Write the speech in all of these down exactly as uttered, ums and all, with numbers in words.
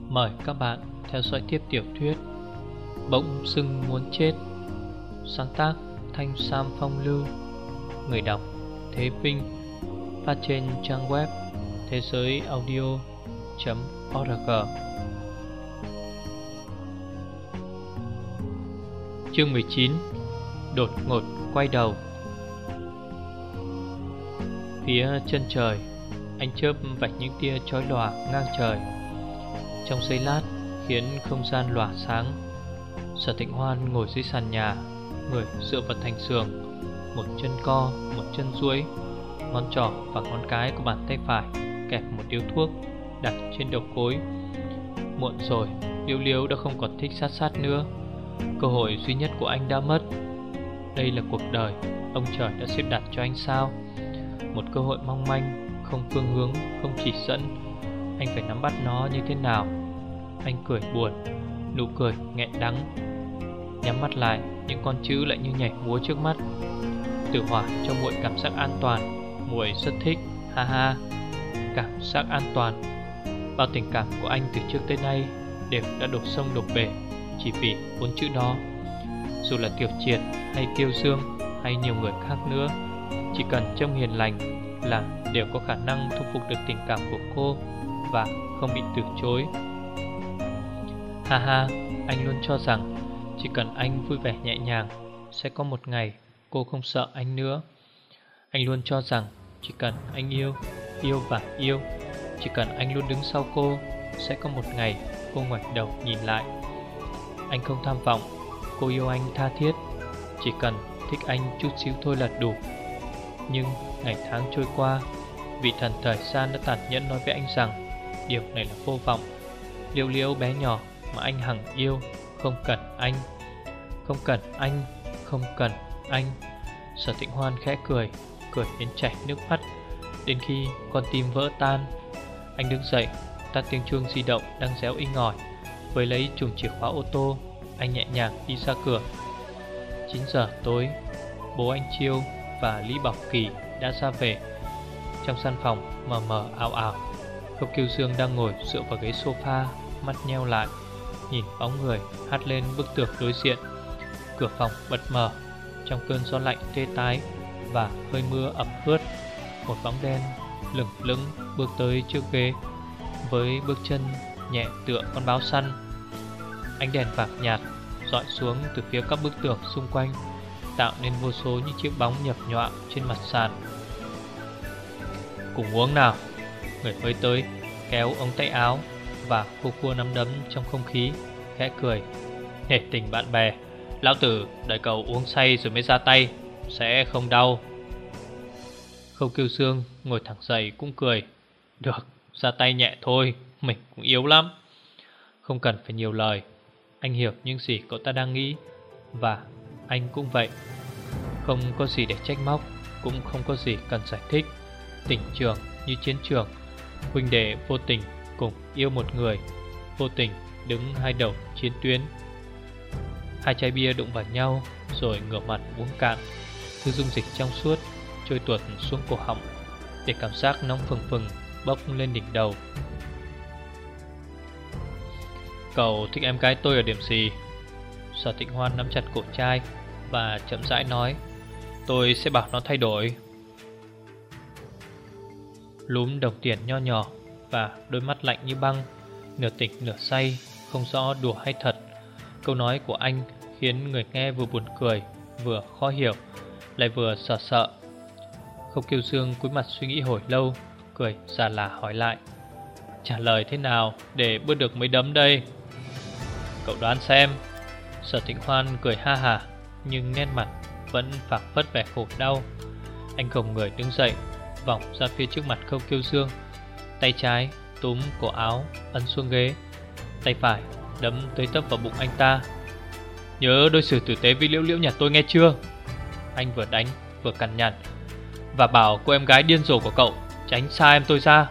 Mời các bạn theo dõi tiếp tiểu thuyết Bỗng dưng muốn chết, sáng tác Thanh Sam Phong Lưu, người đọc Thế Vinh, phát trên trang web thế giới audio chấm org. Chương mười chín. Đột ngột quay đầu. Phía chân trời, ánh chớp vạch những tia chói lòa ngang trời. Trong giây lát khiến không gian lòa sáng. Sở Thịnh Hoan ngồi dưới sàn nhà, người dựa vào thành giường, một chân co, một chân duỗi, ngón trỏ và ngón cái của bàn tay phải kẹp một điếu thuốc đặt trên đầu gối. Muộn rồi, Liễu Liễu đã không còn thích sát sát nữa. Cơ hội duy nhất của anh đã mất. Đây là cuộc đời ông trời đã xếp đặt cho anh sao? Một cơ hội mong manh, không phương hướng, không chỉ dẫn. Anh phải nắm bắt nó như thế nào? Anh cười buồn, nụ cười nghẹn đắng. Nhắm mắt lại, những con chữ lại như nhảy múa trước mắt. Tử Hỏa cho muội cảm giác an toàn, muội rất thích, ha ha. Cảm giác an toàn. Bao tình cảm của anh từ trước tới nay đều đã đổ sông đổ bể chỉ vì bốn chữ đó. Dù là Tiểu Triệt hay Tiêu Dương hay nhiều người khác nữa, chỉ cần trông hiền lành là đều có khả năng thu phục được tình cảm của cô và không bị từ chối. Ha ha, anh luôn cho rằng chỉ cần anh vui vẻ nhẹ nhàng, sẽ có một ngày cô không sợ anh nữa. Anh luôn cho rằng chỉ cần anh yêu, yêu và yêu, chỉ cần anh luôn đứng sau cô, sẽ có một ngày cô ngoảnh đầu nhìn lại. Anh không tham vọng cô yêu anh tha thiết, chỉ cần thích anh chút xíu thôi là đủ. Nhưng ngày tháng trôi qua, vị thần thời gian đã tàn nhẫn nói với anh rằng điều này là vô vọng. Liễu Liễu bé nhỏ mà anh hằng yêu không cần anh, không cần anh, không cần anh. Sở Thịnh Hoan khẽ cười, cười đến chảy nước mắt, đến khi con tim vỡ tan. Anh đứng dậy, tắt tiếng chuông di động đang réo inh ỏi, với lấy chùm chìa khóa ô tô. Anh nhẹ nhàng đi ra cửa. Chín giờ tối, bố anh Chiêu và Lý Bảo Kỳ đã ra về. Trong căn phòng mờ mờ ảo ảo, Khâu Kiêu Dương đang ngồi dựa vào ghế sofa, mắt nheo lại, nhìn bóng người hắt lên bức tường đối diện. Cửa phòng bật mở, trong cơn gió lạnh tê tái và hơi mưa ẩm ướt, một bóng đen lững lững bước tới trước ghế, với bước chân nhẹ tựa con báo săn. Ánh đèn vàng nhạt rọi xuống từ phía các bức tường xung quanh, tạo nên vô số những chiếc bóng nhập nhọa trên mặt sàn. Cùng uống nào. Người mới tới kéo ống tay áo và khua khua nắm đấm trong không khí, khẽ cười. Nể tình bạn bè, lão tử đợi cậu uống say rồi mới ra tay, sẽ không đau. Khâu Kiêu Dương ngồi thẳng dậy cũng cười. Được, ra tay nhẹ thôi, mình cũng yếu lắm. Không cần phải nhiều lời, anh hiểu những gì cậu ta đang nghĩ, và anh cũng vậy. Không có gì để trách móc, cũng không có gì cần giải thích. Tình trường như chiến trường, huynh đệ vô tình cùng yêu một người, vô tình đứng hai đầu chiến tuyến. Hai chai bia đụng vào nhau rồi ngửa mặt uống cạn. Thứ dung dịch trong suốt trôi tuột xuống cổ họng, để cảm giác nóng phừng phừng bốc lên đỉnh đầu. Cậu thích em gái tôi ở điểm gì? Sở Thịnh Hoan nắm chặt cổ trai và chậm rãi nói. Tôi sẽ bảo nó thay đổi. Lúm đồng tiền nho nhỏ và đôi mắt lạnh như băng, nửa tỉnh nửa say, không rõ đùa hay thật. Câu nói của anh khiến người nghe vừa buồn cười, vừa khó hiểu, lại vừa sợ sợ. Khâu Kiêu Dương cúi mặt suy nghĩ hồi lâu, cười già là hỏi lại. Trả lời thế nào để bớt được mấy đấm đây? Cậu đoán xem. Sở Thịnh Hoan cười ha hả, nhưng nét mặt vẫn phảng phất vẻ khổ đau. Anh gồng người đứng dậy, vòng ra phía trước mặt Khâu Kiêu Dương, tay trái túm cổ áo ấn xuống ghế, tay phải đấm tới tấp vào bụng anh ta. Nhớ đối xử tử tế với Liễu Liễu nhà tôi nghe chưa? Anh vừa đánh vừa cằn nhằn. Và bảo cô em gái điên rồ của cậu tránh xa em tôi ra.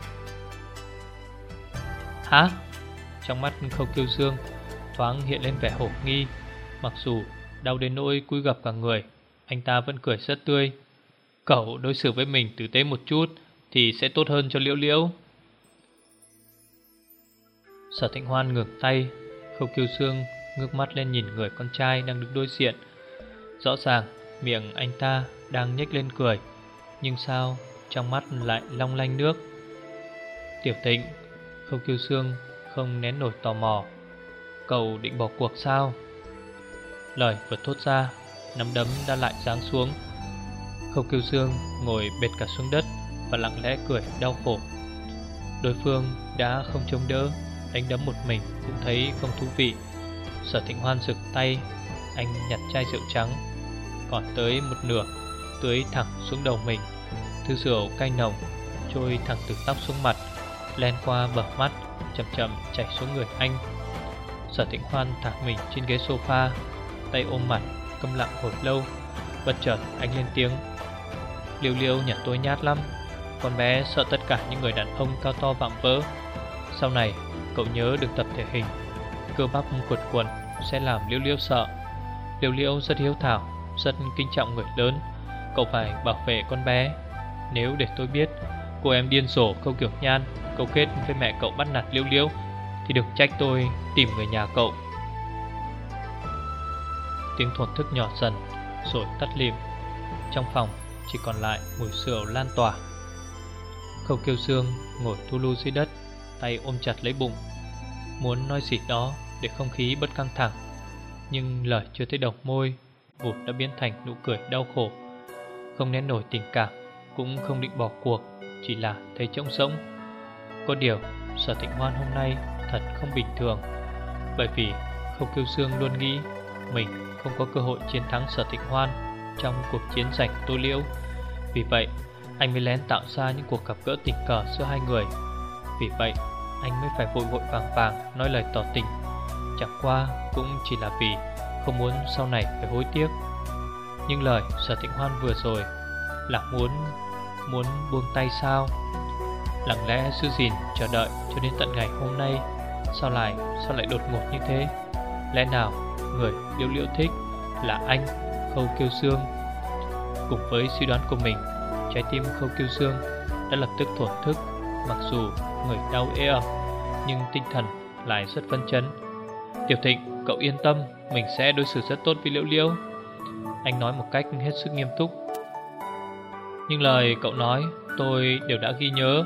Hả? Trong mắt Khâu Kiêu Dương thoáng hiện lên vẻ hổ nghi. Mặc dù đau đến nỗi cúi gập cả người, anh ta vẫn cười rất tươi. Cậu đối xử với mình tử tế một chút thì sẽ tốt hơn cho Liễu Liễu. Sở Thịnh Hoan ngừng tay. Khâu Kiêu Xương ngước mắt lên nhìn người con trai đang đứng đối diện. Rõ ràng miệng anh ta đang nhếch lên cười, nhưng sao trong mắt lại long lanh nước. Tiểu Tịnh, Khâu Kiêu Xương không nén nổi tò mò. Cậu định bỏ cuộc sao? Lời vừa thốt ra, nắm đấm đã lại giáng xuống. Khâu Kiêu Xương ngồi bệt cả xuống đất và lặng lẽ cười đau khổ. Đối phương đã không chống đỡ, đánh đấm một mình cũng thấy không thú vị. Sở Thịnh Hoan giựt tay, anh nhặt chai rượu trắng còn tới một nửa, tưới thẳng xuống đầu mình. Thứ rượu cay nồng trôi thẳng từ tóc xuống mặt, len qua bờ mắt, chậm chậm chảy xuống người anh. Sở Thịnh Hoan thả mình trên ghế sofa, tay ôm mặt, câm lặng hồi lâu. Bất chợt anh lên tiếng: Liêu Liêu nhà tôi nhát lắm. Con bé sợ tất cả những người đàn ông cao to vạm vỡ. Sau này cậu nhớ được tập thể hình, cơ bắp cuột cuộn sẽ làm Liêu Liêu sợ. Liêu Liêu rất hiếu thảo, rất kính trọng người lớn. Cậu phải bảo vệ con bé. Nếu để tôi biết cô em điên rồ Khâu Kiểu Nhan câu kết với mẹ cậu bắt nạt Liêu Liêu thì đừng trách tôi tìm người nhà cậu. Tiếng thổn thức nhỏ dần rồi tắt lịm. Trong phòng chỉ còn lại mùi rượu lan tỏa. Khâu Kiêu Xương ngồi thu lu dưới đất, tay ôm chặt lấy bụng, muốn nói gì đó để không khí bớt căng thẳng, nhưng lời chưa tới đầu môi, vụt đã biến thành nụ cười đau khổ. Không nén nổi tình cảm, cũng không định bỏ cuộc, chỉ là thấy trống rỗng. Có điều Sở Thịnh Hoan hôm nay thật không bình thường, bởi vì Khâu Kiêu Xương luôn nghĩ mình không có cơ hội chiến thắng Sở Thịnh Hoan trong cuộc chiến giành Tô Liễu. Vì vậy anh mới lén tạo ra những cuộc gặp gỡ tình cờ giữa hai người. Vì vậy anh mới phải vội vội vàng vàng nói lời tỏ tình. Chẳng qua cũng chỉ là vì không muốn sau này phải hối tiếc. Nhưng lời Sở Thịnh Hoan vừa rồi là muốn Muốn buông tay sao? Lặng lẽ giữ gìn chờ đợi cho đến tận ngày hôm nay, Sao lại Sao lại đột ngột như thế? Lẽ nào người Liễu Liễu thích là anh Khâu Kiêu Xương? Cùng với suy đoán của mình, trái tim Khâu Kiêu Xương đã lập tức thổn thức. Mặc dù người đau ê ẩm, nhưng tinh thần lại rất phấn chấn. Tiểu Thịnh, cậu yên tâm, mình sẽ đối xử rất tốt với Liễu Liễu, anh nói một cách hết sức nghiêm túc. Nhưng lời cậu nói tôi đều đã ghi nhớ.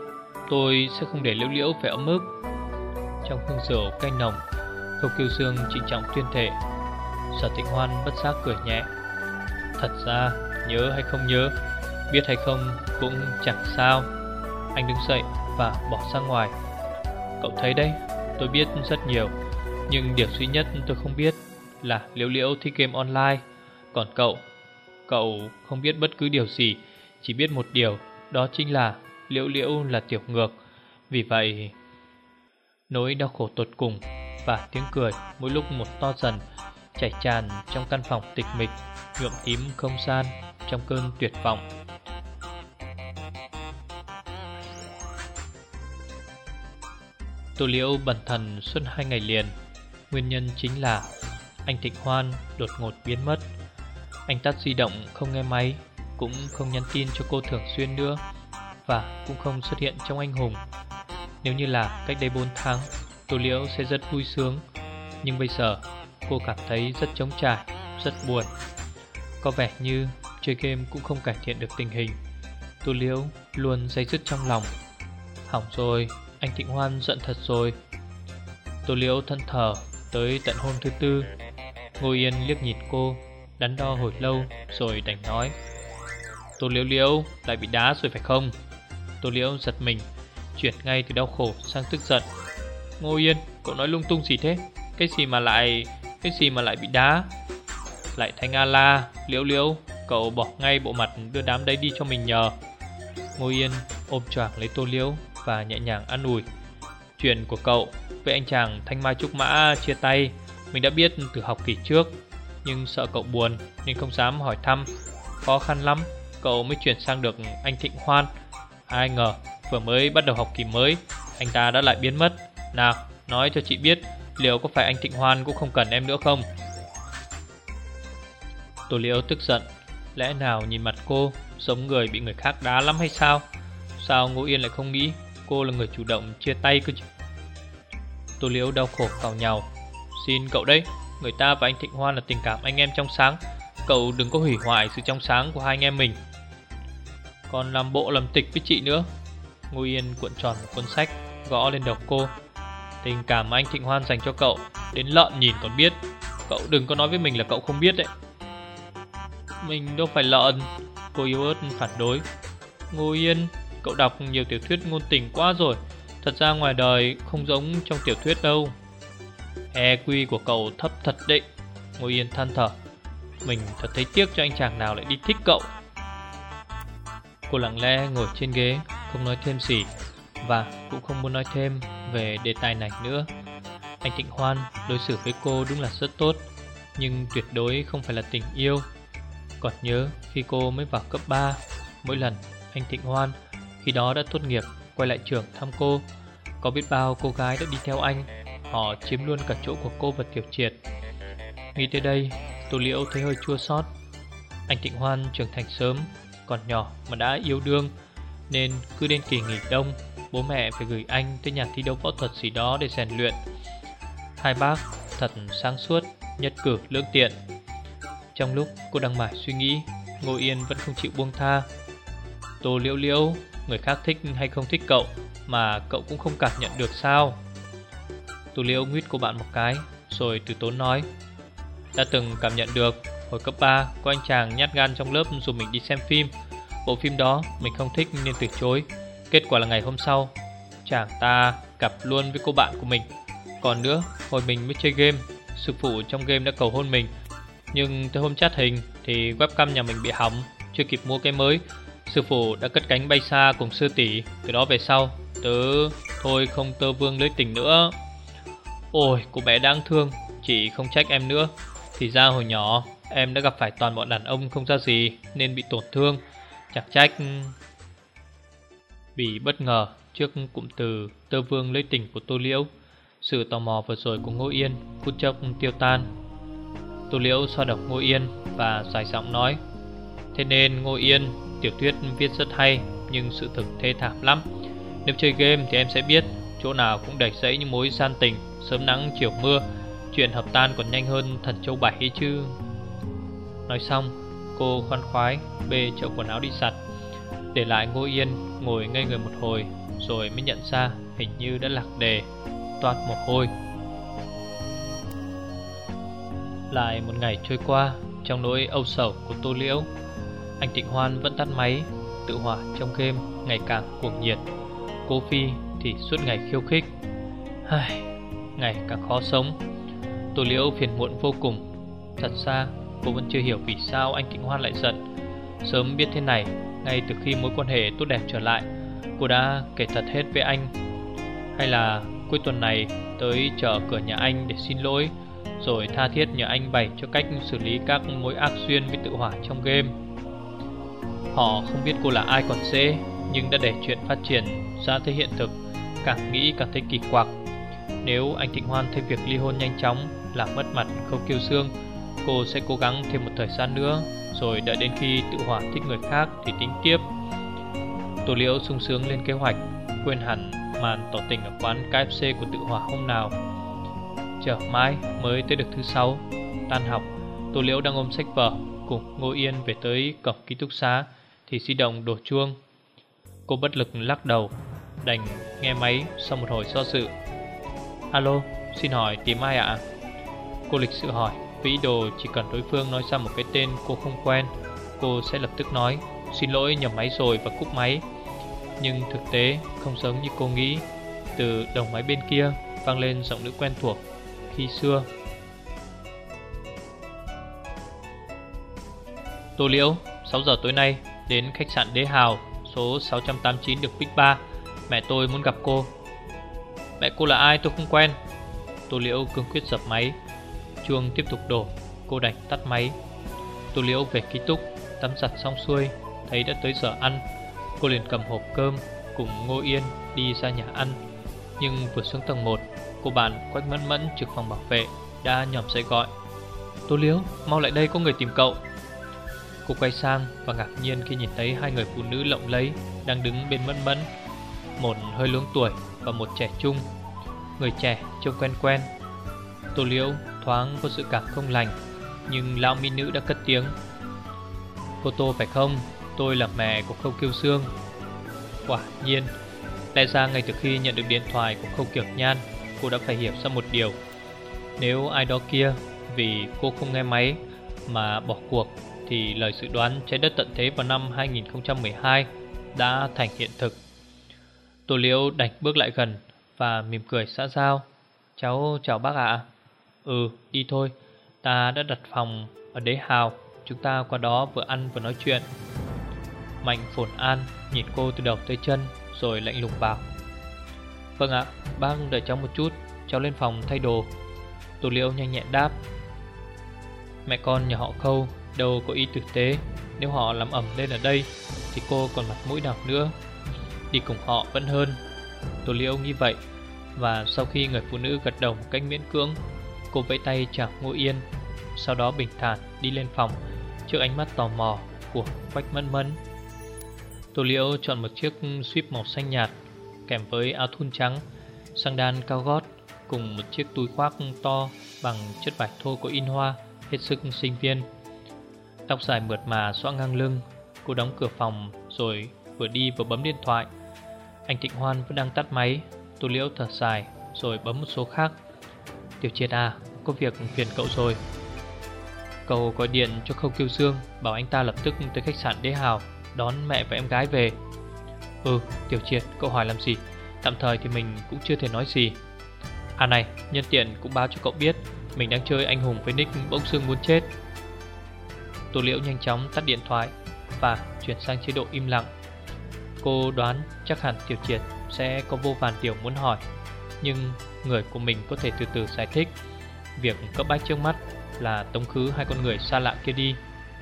Tôi sẽ không để Liễu Liễu phải ấm ức. Trong hương rượu cay nồng, Khâu Kiêu Xương trịnh trọng tuyên thệ. Sở Thịnh Hoan bất giác cười nhẹ. Thật ra nhớ hay không nhớ, biết hay không cũng chẳng sao. Anh đứng dậy và bỏ ra ngoài. Cậu thấy đấy, tôi biết rất nhiều, nhưng điều duy nhất tôi không biết là Liễu Liễu thích game online. Còn cậu, cậu không biết bất cứ điều gì, chỉ biết một điều, đó chính là Liễu Liễu là tiểu ngược. Vì vậy, nỗi đau khổ tột cùng và tiếng cười mỗi lúc một to dần chảy tràn trong căn phòng tịch mịch, nhuộm tím không gian trong cơn tuyệt vọng. Tô Liễu bần thần suốt hai ngày liền. Nguyên nhân chính là anh Thịnh Hoan đột ngột biến mất. Anh tắt di động không nghe máy, cũng không nhắn tin cho cô thường xuyên nữa, và cũng không xuất hiện trong anh hùng. Nếu như là cách đây bốn tháng, Tô Liễu sẽ rất vui sướng. Nhưng bây giờ cô cảm thấy rất trống trải, rất buồn. Có vẻ như chơi game cũng không cải thiện được tình hình. Tô Liễu luôn day dứt trong lòng. Hỏng rồi, anh Thịnh Hoan giận thật rồi. Tô Liễu thẫn thờ tới tận hôm thứ tư. Ngô Yên liếc nhìn cô, đắn đo hồi lâu rồi đành nói: Tô Liễu Liễu lại bị đá rồi phải không? Tô Liễu giật mình, chuyển ngay từ đau khổ sang tức giận. Ngô Yên, cậu nói lung tung gì thế? Cái gì mà lại Cái gì mà lại bị đá? Lại Thanh A La, Liễu Liễu, cậu bỏ ngay bộ mặt đưa đám đấy đi cho mình nhờ. Ngô Yên ôm choàng lấy Tô Liễu và nhẹ nhàng an ủi. Chuyện của cậu với anh chàng Thanh Mai Trúc Mã chia tay mình đã biết từ học kỳ trước, nhưng sợ cậu buồn nên không dám hỏi thăm. Khó khăn lắm cậu mới chuyển sang được anh Thịnh Hoan. Ai ngờ vừa mới bắt đầu học kỳ mới, anh ta đã lại biến mất. Nào, nói cho chị biết, liệu có phải anh Thịnh Hoan cũng không cần em nữa không? Tô Liễu tức giận. Lẽ nào nhìn mặt cô giống người bị người khác đá lắm hay sao? Sao Ngô Yên lại không nghĩ cô là người chủ động chia tay cơ chứ? Tô Liễu đau khổ càu nhàu. Xin cậu đấy, người ta và anh Thịnh Hoan là tình cảm anh em trong sáng, cậu đừng có hủy hoại sự trong sáng của hai anh em mình. Còn làm bộ làm tịch với chị nữa. Ngô Yên cuộn tròn một cuốn sách, gõ lên đầu cô. Tình cảm mà anh Thịnh Hoan dành cho cậu, đến lợn nhìn còn biết. Cậu đừng có nói với mình là cậu không biết đấy. Mình đâu phải lợn, cô yếu ớt phản đối. Ngô Yên, cậu đọc nhiều tiểu thuyết ngôn tình quá rồi. Thật ra ngoài đời không giống trong tiểu thuyết đâu. e quy của cậu thấp thật đấy. Ngô Yên than thở. Mình thật thấy tiếc cho anh chàng nào lại đi thích cậu. Cô lặng lẽ ngồi trên ghế, không nói thêm gì, và cũng không muốn nói thêm về đề tài này nữa. Anh Thịnh Hoan đối xử với cô đúng là rất tốt, nhưng tuyệt đối không phải là tình yêu. Còn nhớ khi cô mới vào cấp ba, mỗi lần anh Thịnh Hoan khi đó đã tốt nghiệp quay lại trường thăm cô, có biết bao cô gái đã đi theo anh. Họ chiếm luôn cả chỗ của cô và Tiểu Triệt. Nghĩ tới đây, Tô Liễu thấy hơi chua xót. Anh Thịnh Hoan trưởng thành sớm, còn nhỏ mà đã yêu đương, nên cứ đến kỳ nghỉ đông, bố mẹ phải gửi anh tới nhà thi đấu võ thuật gì đó để rèn luyện. Hai bác thật sáng suốt, nhất cử lưỡng tiện. Trong lúc cô đang mải suy nghĩ, Ngô Yên vẫn không chịu buông tha. Tô Liễu Liễu, người khác thích hay không thích cậu mà cậu cũng không cảm nhận được sao? Tô Liễu nguyết cô bạn một cái, rồi từ tốn nói. Đã từng cảm nhận được. Hồi cấp ba có anh chàng nhát gan trong lớp dù mình đi xem phim. Bộ phim đó mình không thích nên từ chối. Kết quả là ngày hôm sau chàng ta gặp luôn với cô bạn của mình. Còn nữa, hồi mình mới chơi game, sư phụ trong game đã cầu hôn mình. Nhưng tới hôm chat hình thì webcam nhà mình bị hỏng, chưa kịp mua cái mới. Sư phụ đã cất cánh bay xa cùng sư tỷ. Từ đó về sau tớ thôi không tơ vương lưới tình nữa. Ôi cô bé đáng thương, chị không trách em nữa. Thì ra hồi nhỏ em đã gặp phải toàn bọn đàn ông không ra gì nên bị tổn thương. Chẳng trách. Bị bất ngờ trước cụm từ tơ vương lưới tình của Tô Liễu, sự tò mò vừa rồi của Ngô Yên phút chốc tiêu tan. Tô Liễu xoa đầu Ngô Yên và dài giọng nói. Thế nên Ngô Yên, tiểu thuyết viết rất hay, nhưng sự thực thê thảm lắm. Nếu chơi game thì em sẽ biết, chỗ nào cũng đầy rẫy những mối gian tình, sớm nắng chiều mưa, chuyện hợp tan còn nhanh hơn thần châu bảy ấy chứ. Nói xong, cô khoan khoái bê chậu quần áo đi giặt, để lại Ngô Yên ngồi ngây người một hồi, rồi mới nhận ra hình như đã lạc đề, toát mồ hôi. Lại một ngày trôi qua trong nỗi âu sầu của Tô Liễu. Anh Thịnh Hoan vẫn tắt máy, tự hỏa trong game ngày càng cuồng nhiệt. Cô Phi thì suốt ngày khiêu khích. Ai, ngày càng khó sống. Tô Liễu phiền muộn vô cùng. Thật ra cô vẫn chưa hiểu vì sao anh Thịnh Hoan lại giận. Sớm biết thế này, ngay từ khi mối quan hệ tốt đẹp trở lại, cô đã kể thật hết với anh. Hay là cuối tuần này tới chờ cửa nhà anh để xin lỗi, rồi tha thiết nhờ anh bày cho cách xử lý các mối ác duyên với tự hỏa trong game. Họ không biết cô là ai còn dễ, nhưng đã để chuyện phát triển ra tới hiện thực, càng nghĩ càng thấy kỳ quặc. Nếu anh Thịnh Hoan thấy việc ly hôn nhanh chóng làm mất mặt Khâu Kiêu Sương, cô sẽ cố gắng thêm một thời gian nữa, rồi đợi đến khi tự hỏa thích người khác thì tính tiếp. Tô Liễu sung sướng lên kế hoạch, quên hẳn màn tỏ tình ở quán ca ép xê của tự hỏa hôm nào. Chờ mãi mới tới được thứ sáu. Tan học, Tô Liễu đang ôm sách vở cùng Ngô Yên về tới cổng ký túc xá thì di động đổ chuông. Cô bất lực lắc đầu, đành nghe máy sau một hồi do dự. Alo, xin hỏi tìm ai ạ? Cô lịch sự hỏi với ý đồ chỉ cần đối phương nói ra một cái tên cô không quen, cô sẽ lập tức nói xin lỗi nhầm máy rồi và cúp máy. Nhưng thực tế không giống như cô nghĩ. Từ đầu máy bên kia vang lên giọng nữ quen thuộc khi xưa. Tô Liễu, sáu giờ tối nay đến khách sạn Đế Hào, số sáu trăm tám mươi chín đường Bích Ba. Mẹ tôi muốn gặp cô. Mẹ cô là ai tôi không quen. Tô Liễu cương quyết dập máy. Chuông tiếp tục đổ, cô đành tắt máy. Tô Liễu về ký túc, tắm giặt xong xuôi, thấy đã tới giờ ăn. Cô liền cầm hộp cơm cùng Ngô Yên đi ra nhà ăn. Nhưng vừa xuống tầng một, cô bạn Quách Mẫn Mẫn trực phòng bảo vệ đã nhòm dậy gọi. Tô Liễu, mau lại đây, có người tìm cậu. Cô quay sang và ngạc nhiên khi nhìn thấy hai người phụ nữ lộng lẫy đang đứng bên Mẫn Mẫn, một hơi luống tuổi và một trẻ trung. người trẻ trông quen quen. Tô Liễu thoáng có sự cảm không lành, nhưng lão mỹ nữ đã cất tiếng: Cô Tô phải không? Tôi là mẹ của Khâu Kiêu Sương. Quả nhiên, lẽ ra ngay từ khi nhận được điện thoại của Khâu Kiều Nhan, cô đã phải hiểu ra một điều. Nếu ai đó kia vì cô không nghe máy mà bỏ cuộc, thì lời dự đoán trái đất tận thế vào năm hai nghìn không trăm mười hai đã thành hiện thực. Tô Liễu đành bước lại gần và mỉm cười xã giao: Cháu chào bác ạ. Ừ, đi thôi, ta đã đặt phòng ở Đế Hào, chúng ta qua đó vừa ăn vừa nói chuyện. Mạnh Phồn An nhìn cô từ đầu tới chân rồi lạnh lùng bảo: Vâng ạ, bác đợi cháu một chút, cháu lên phòng thay đồ. Tô Liễu nhanh nhẹn đáp. Mẹ con nhà họ Khâu đâu có ý tử tế, nếu họ làm ẩm lên ở đây thì cô còn mặt mũi nào nữa. Đi cùng họ vẫn hơn. Tô Liễu nghĩ vậy, và sau khi người phụ nữ gật đầu một cách miễn cưỡng, cô vẫy tay chào Ngô Yên, sau đó bình thản đi lên phòng trước ánh mắt tò mò của Quách Mẫn Mẫn. Tô Liễu chọn một chiếc suýp màu xanh nhạt kèm với áo thun trắng, sandal cao gót cùng một chiếc túi khoác to bằng chất vải thô có in hoa, hết sức sinh viên. Tóc dài mượt mà xõa ngang lưng. Cô đóng cửa phòng rồi vừa đi vừa bấm điện thoại. Anh Thịnh Hoan vẫn đang tắt máy. Tô Liễu thở dài rồi bấm một số khác. Tiểu Triệt à, có việc phiền cậu rồi. Cậu gọi điện cho Khâu Kiêu Dương, bảo anh ta lập tức tới khách sạn Đế Hào đón mẹ và em gái về. Ừ, Tiểu Triệt, cậu hỏi làm gì? Tạm thời thì mình cũng chưa thể nói gì. À này, nhân tiện cũng báo cho cậu biết mình đang chơi anh hùng với nick bỗng dưng muốn chết. Tô Liễu nhanh chóng tắt điện thoại và chuyển sang chế độ im lặng. Cô đoán chắc hẳn Tiểu Triệt sẽ có vô vàn điều muốn hỏi, nhưng người của mình có thể từ từ giải thích. Việc cấp bách trước mắt là tống khứ hai con người xa lạ kia đi.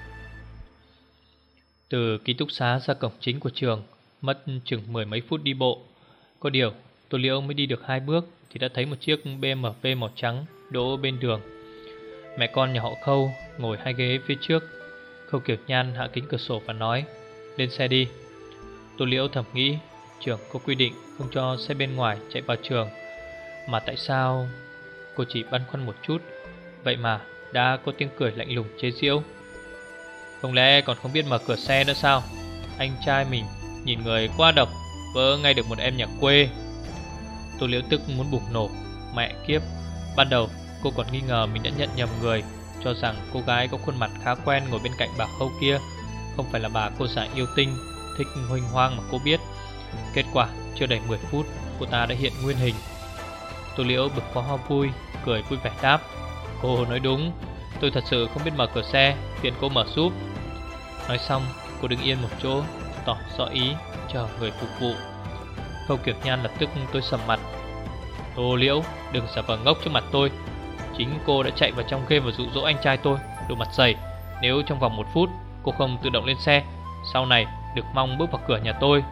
Từ ký túc xá ra cổng chính của trường mất chừng mười mấy phút đi bộ. Có điều Tô Liễu mới đi được hai bước thì đã thấy một chiếc bê em vê màu trắng đỗ bên đường. Mẹ con nhà họ Khâu ngồi hai ghế phía trước. Khâu Kiều Nhan hạ kính cửa sổ và nói: Lên xe đi. Tô Liễu thầm nghĩ, trường có quy định không cho xe bên ngoài chạy vào trường, mà tại sao? Cô chỉ băn khoăn một chút, vậy mà đã có tiếng cười lạnh lùng chế giễu. Không lẽ còn không biết mở cửa xe nữa sao? Anh trai mình nhìn người quá độc, vỡ ngay được một em nhà quê. Tô Liễu tức muốn bùng nổ. Mẹ kiếp, ban đầu cô còn nghi ngờ mình đã nhận nhầm người, cho rằng cô gái có khuôn mặt khá quen ngồi bên cạnh bà Khâu kia không phải là bà cô xã yêu tinh, thích huênh hoang mà cô biết. Kết quả chưa đầy mười phút, cô ta đã hiện nguyên hình. Tô Liễu bực quá hoa vui, cười vui vẻ đáp: Cô nói đúng, tôi thật sự không biết mở cửa xe, phiền cô mở giúp. Nói xong, cô đứng yên một chỗ, tỏ rõ ý chờ người phục vụ. Khâu Kiều Nhan lập tức tối sầm mặt. Tô Liễu, đừng giả vờ ngốc trước mặt tôi. Chính cô đã chạy vào trong game và dụ dỗ anh trai tôi, đồ mặt dày. Nếu trong vòng một phút cô không tự động lên xe, sau này được mong bước vào cửa nhà tôi.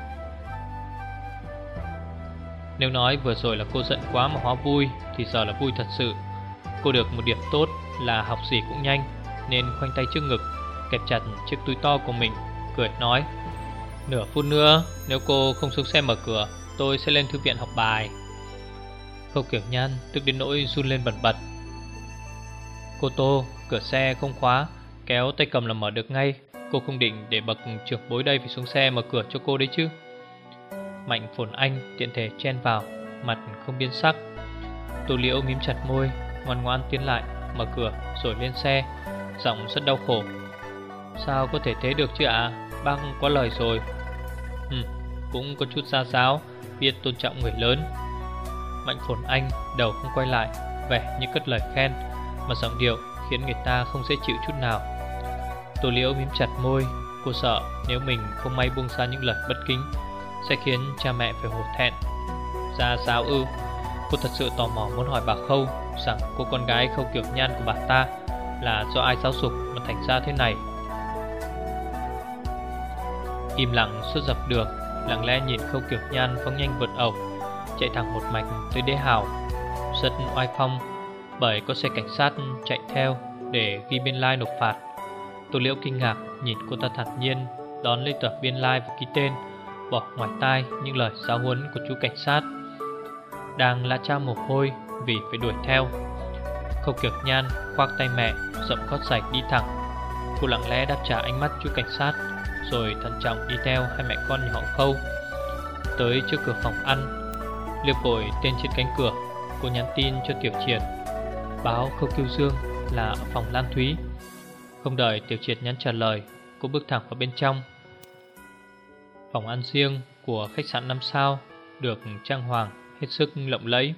Nếu nói vừa rồi là cô giận quá mà hóa vui, thì giờ là vui thật sự. Cô được một điểm tốt là học gì cũng nhanh, nên khoanh tay trước ngực, kẹp chặt chiếc túi to của mình, cười nói: Nửa phút nữa, nếu cô không xuống xe mở cửa, tôi sẽ lên thư viện học bài. Khâu Kiều Nhan tức đến nỗi run lên bần bật. Cô Tô, cửa xe không khóa, kéo tay cầm là mở được ngay. Cô không định để bậc trưởng bối đây phải xuống xe mở cửa cho cô đấy chứ? Mạnh Phồn Anh tiện thể chen vào, mặt không biến sắc. Tô Liễu mím chặt môi, ngoan ngoãn tiến lại, mở cửa rồi lên xe, giọng rất đau khổ: Sao có thể thế được chứ ạ? À? Bác quá lời rồi. Ừ, cũng có chút xa xáo, biết tôn trọng người lớn. Mạnh Phồn Anh đầu không quay lại, vẻ như cất lời khen, mà giọng điệu khiến người ta không dễ chịu chút nào. Tô Liễu mím chặt môi. Cô sợ nếu mình không may buông ra những lời bất kính sẽ khiến cha mẹ phải hổ thẹn. Ra sao ư? Cô thật sự tò mò muốn hỏi bà Khâu rằng cô con gái Khâu Kiều Nhan của bà ta là do ai giáo dục mà thành ra thế này. Im lặng suốt dọc đường, lặng lẽ nhìn Khâu Kiều Nhan phóng nhanh vượt ẩu, chạy thẳng một mạch tới Đế Hào. Rất oai phong, bởi có xe cảnh sát chạy theo để ghi biên lai nộp phạt. Tô Liễu kinh ngạc nhìn cô ta thản nhiên đón lấy tờ biên lai và ký tên, bỏ ngoài tai những lời giáo huấn của chú cảnh sát. đang lã chã mồ hôi vì phải đuổi theo. Khâu Kiệt Nhan khoác tay mẹ, dậm gót giày đi thẳng. Cô lặng lẽ đáp trả ánh mắt chú cảnh sát, rồi thận trọng đi theo hai mẹ con nhà họ Khâu. Tới trước cửa phòng ăn, liếc vội tên trên cánh cửa, cô nhắn tin cho Tiểu Triệt báo Khâu Kiêu Dương là ở phòng Lan Thúy. Không đợi Tiểu Triệt nhắn trả lời, cô bước thẳng vào bên trong. Phòng ăn riêng của khách sạn năm sao được trang hoàng hết sức lộng lẫy.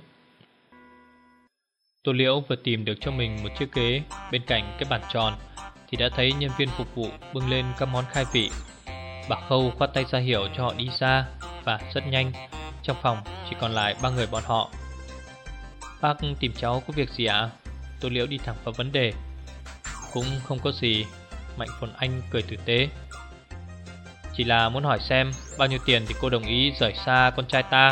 Tô Liễu vừa tìm được cho mình một chiếc ghế bên cạnh cái bàn tròn thì đã thấy nhân viên phục vụ bưng lên các món khai vị. Bà Khâu khoát tay ra hiệu cho họ đi ra, và rất nhanh trong phòng chỉ còn lại ba người bọn họ. Bác tìm cháu có việc gì ạ? À? Tô Liễu đi thẳng vào vấn đề. Cũng không có gì, Mạnh Phồn Anh cười tử tế. Chỉ là muốn hỏi xem bao nhiêu tiền thì cô đồng ý rời xa con trai ta.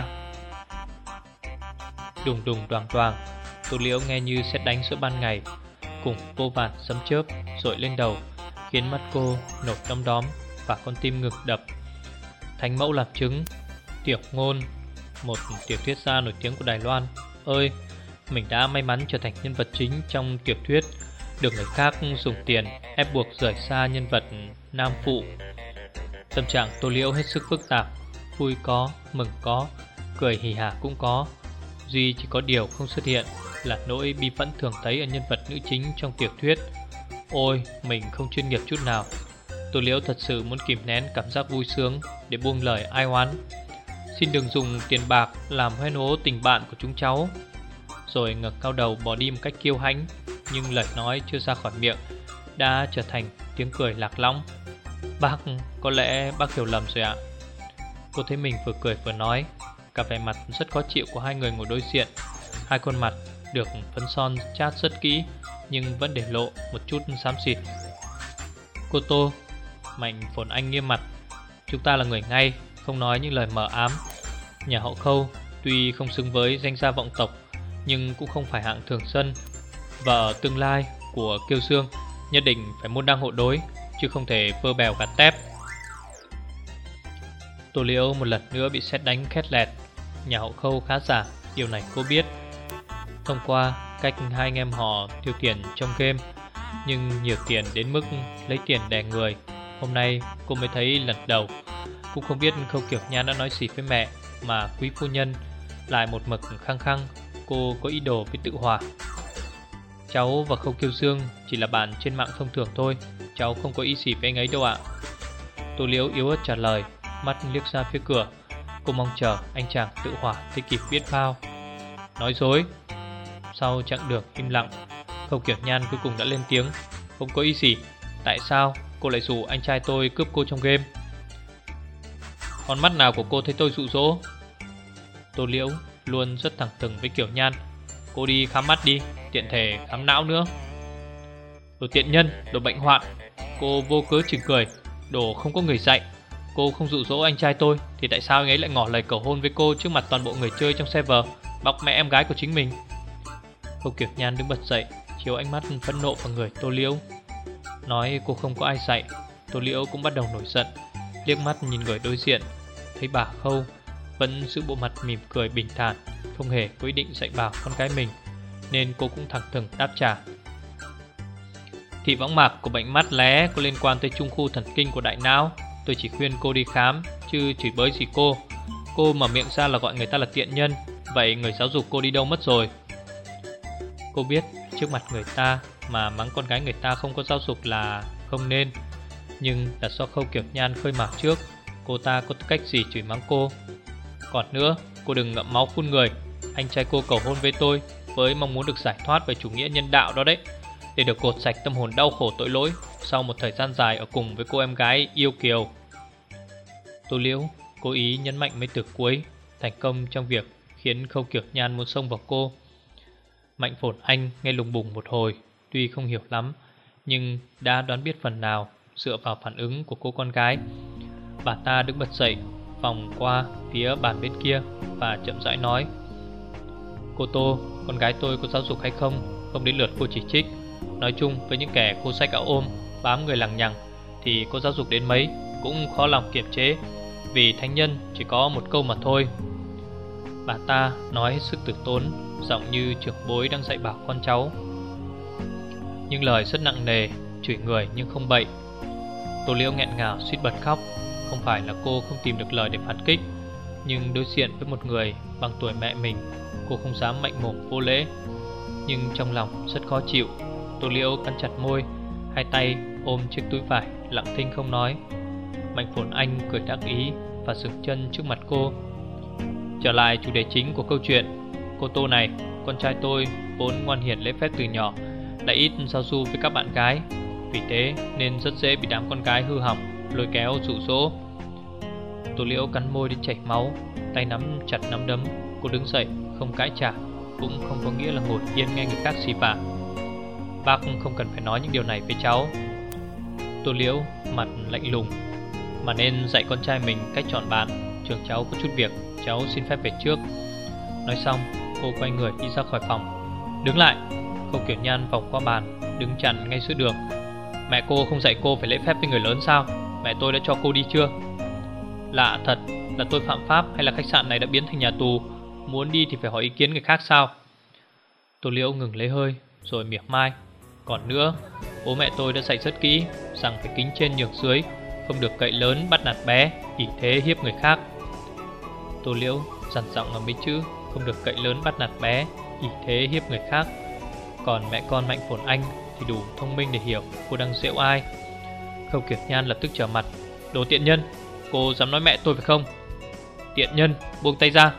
Đùng đùng đoàng đoàng, Tô Liễu nghe như sét đánh giữa ban ngày, cùng vô vàn sấm chớp rội lên đầu, khiến mắt cô nổi đom đóm và con tim ngực đập. Thánh mẫu làm chứng, Tiểu Ngôn, một tiểu thuyết gia nổi tiếng của Đài Loan, ơi, mình đã may mắn trở thành nhân vật chính trong tiểu thuyết, được người khác dùng tiền ép buộc rời xa nhân vật nam phụ. Tâm trạng Tô Liễu hết sức phức tạp, vui có, mừng có, cười hì hả cũng có. Duy chỉ có điều không xuất hiện là nỗi bi phẫn thường thấy ở nhân vật nữ chính trong tiểu thuyết. Ôi, mình không chuyên nghiệp chút nào. Tô Liễu thật sự muốn kìm nén cảm giác vui sướng để buông lời ai oán. Xin đừng dùng tiền bạc làm hoen ố tình bạn của chúng cháu. Rồi ngẩng cao đầu bỏ đi một cách kiêu hãnh, nhưng lời nói chưa ra khỏi miệng đã trở thành tiếng cười lạc lõng. Bác, có lẽ bác hiểu lầm rồi ạ. Cô thấy mình vừa cười vừa nói. Cả vẻ mặt rất khó chịu của hai người ngồi đối diện. Hai khuôn mặt được phấn son chát rất kỹ, nhưng vẫn để lộ một chút xám xịt. Cô Tô, Mạnh Phồn Anh nghiêm mặt. Chúng ta là người ngay, không nói những lời mờ ám. Nhà họ Khâu tuy không xứng với danh gia vọng tộc, nhưng cũng không phải hạng thường dân. Vợ tương lai của Kiêu Dương nhất định phải môn đăng hộ đối, chứ không thể vơ bèo gạt tép. Tô Liễu một lần nữa bị sét đánh khét lẹt. Nhà họ Khâu khá giả, điều này cô biết. Thông qua cách hai anh em họ tiêu tiền trong game, nhưng nhiều tiền đến mức lấy tiền đè người, hôm nay cô mới thấy lần đầu. Cũng không biết Khâu Kiệt Nhan đã nói gì với mẹ mà quý phu nhân lại một mực khăng khăng cô có ý đồ với Tự Hòa. Cháu và Khâu Kiêu Dương chỉ là bạn trên mạng thông thường thôi, cháu không có ý gì với anh ấy đâu ạ. Tô Liễu yếu ớt trả lời, mắt liếc ra phía cửa. Cô mong chờ anh chàng Tự Hòa thấy kịp biết bao. Nói dối. Sau chặng đường im lặng, Khâu Kiệt Nhan cuối cùng đã lên tiếng. Không có ý gì. Tại sao cô lại rủ anh trai tôi cướp cô trong game? Con mắt nào của cô thấy tôi dụ dỗ? Tô Liễu luôn rất thẳng thừng với Kiều Nhan. Cô đi khám mắt đi, tiện thể khám não nữa. Đồ tiện nhân, đồ bệnh hoạn. Cô vô cớ chửi cười, đồ không có người dạy. Cô không dụ dỗ anh trai tôi thì tại sao anh ấy lại ngỏ lời cầu hôn với cô trước mặt toàn bộ người chơi trong server, bọc mẹ em gái của chính mình? Khâu Kiệt Nhan đứng bật dậy, chiếu ánh mắt phẫn nộ vào người Tô Liễu. Nói cô không có ai dạy. Tô Liễu cũng bắt đầu nổi giận, liếc mắt nhìn người đối diện, thấy bà Khâu vẫn giữ bộ mặt mỉm cười bình thản, không hề có ý định dạy bảo con gái mình, nên cô cũng thẳng thừng đáp trả. Thị võng mạc của bệnh mắt lé có liên quan tới trung khu thần kinh của đại não. Tôi chỉ khuyên cô đi khám, chứ chửi bới gì cô. Cô mở miệng ra là gọi người ta là tiện nhân. Vậy người giáo dục cô đi đâu mất rồi? Cô biết trước mặt người ta mà mắng con gái người ta không có giáo dục là không nên, nhưng là do Khâu Kiệt Nhan khơi mào trước, cô ta có tư cách gì chửi mắng cô. Còn nữa, cô đừng ngậm máu phun người. Anh trai cô cầu hôn với tôi với mong muốn được giải thoát về chủ nghĩa nhân đạo đó đấy, để được gột sạch tâm hồn đau khổ tội lỗi sau một thời gian dài ở cùng với cô em gái yêu kiều. Tô Liễu cố ý nhấn mạnh mấy từ cuối, thành công trong việc khiến Khâu Kiệt Nhan muốn xông vào cô. Mạnh Phồn Anh nghe lùng bùng một hồi, tuy không hiểu lắm, nhưng đã đoán biết phần nào dựa vào phản ứng của cô con gái. Bà ta đứng bật dậy, vòng qua phía bàn bên kia và chậm rãi nói: Cô Tô, con gái tôi có giáo dục hay không, không đến lượt cô chỉ trích. Nói chung với những kẻ cô sách áo ôm, bám người lằng nhằng, thì có giáo dục đến mấy cũng khó lòng kiềm chế, vì thánh nhân chỉ có một câu mà thôi. Bà ta nói hết sức từ tốn, giọng như trưởng bối đang dạy bảo con cháu. Những lời rất nặng nề, chửi người nhưng không bậy. Tô Liễu nghẹn ngào suýt bật khóc. Không phải là cô không tìm được lời để phản kích, nhưng đối diện với một người bằng tuổi mẹ mình, cô không dám mạnh mồm vô lễ. Nhưng trong lòng rất khó chịu. Tô Liễu cắn chặt môi, hai tay ôm chiếc túi vải, lặng thinh không nói. Mạnh Phồn Anh cười đắc ý và dừng chân trước mặt cô. Trở lại chủ đề chính của câu chuyện. Cô Tô này, con trai tôi vốn ngoan hiền lễ phép từ nhỏ, lại ít giao du với các bạn gái, vì thế nên rất dễ bị đám con gái hư hỏng lôi kéo dụ dỗ. Tô Liễu cắn môi đến chảy máu, tay nắm chặt nắm đấm. Cô đứng dậy, không cãi trả, cũng không có nghĩa là ngồi yên nghe người khác xì vả. Bác không cần phải nói những điều này với cháu. Tô Liễu mặt lạnh lùng. Mà nên dạy con trai mình cách chọn bạn. Trường cháu có chút việc, cháu xin phép về trước. Nói xong, cô quay người đi ra khỏi phòng. Đứng lại. Khâu Kiểu Nhan vòng qua bàn, đứng chặn ngay giữa đường. Mẹ cô không dạy cô phải lễ phép với người lớn sao? Mẹ tôi đã cho cô đi chưa? Lạ thật, là tôi phạm pháp hay là khách sạn này đã biến thành nhà tù? Muốn đi thì phải hỏi ý kiến người khác sao? Tô Liễu ngừng lấy hơi, rồi mỉa mai. Còn nữa, bố mẹ tôi đã dạy rất kỹ rằng phải kính trên nhường dưới, không được cậy lớn bắt nạt bé, ỷ thế hiếp người khác. Tô Liễu dằn giọng ở mấy chữ không được cậy lớn bắt nạt bé, ỷ thế hiếp người khác. Còn mẹ con Mạnh Phồn Anh thì đủ thông minh để hiểu cô đang giễu ai. Khâu Kiệt Nhan lập tức trở mặt. Đồ tiện nhân, cô dám nói mẹ tôi phải không? Tiện nhân, buông tay ra.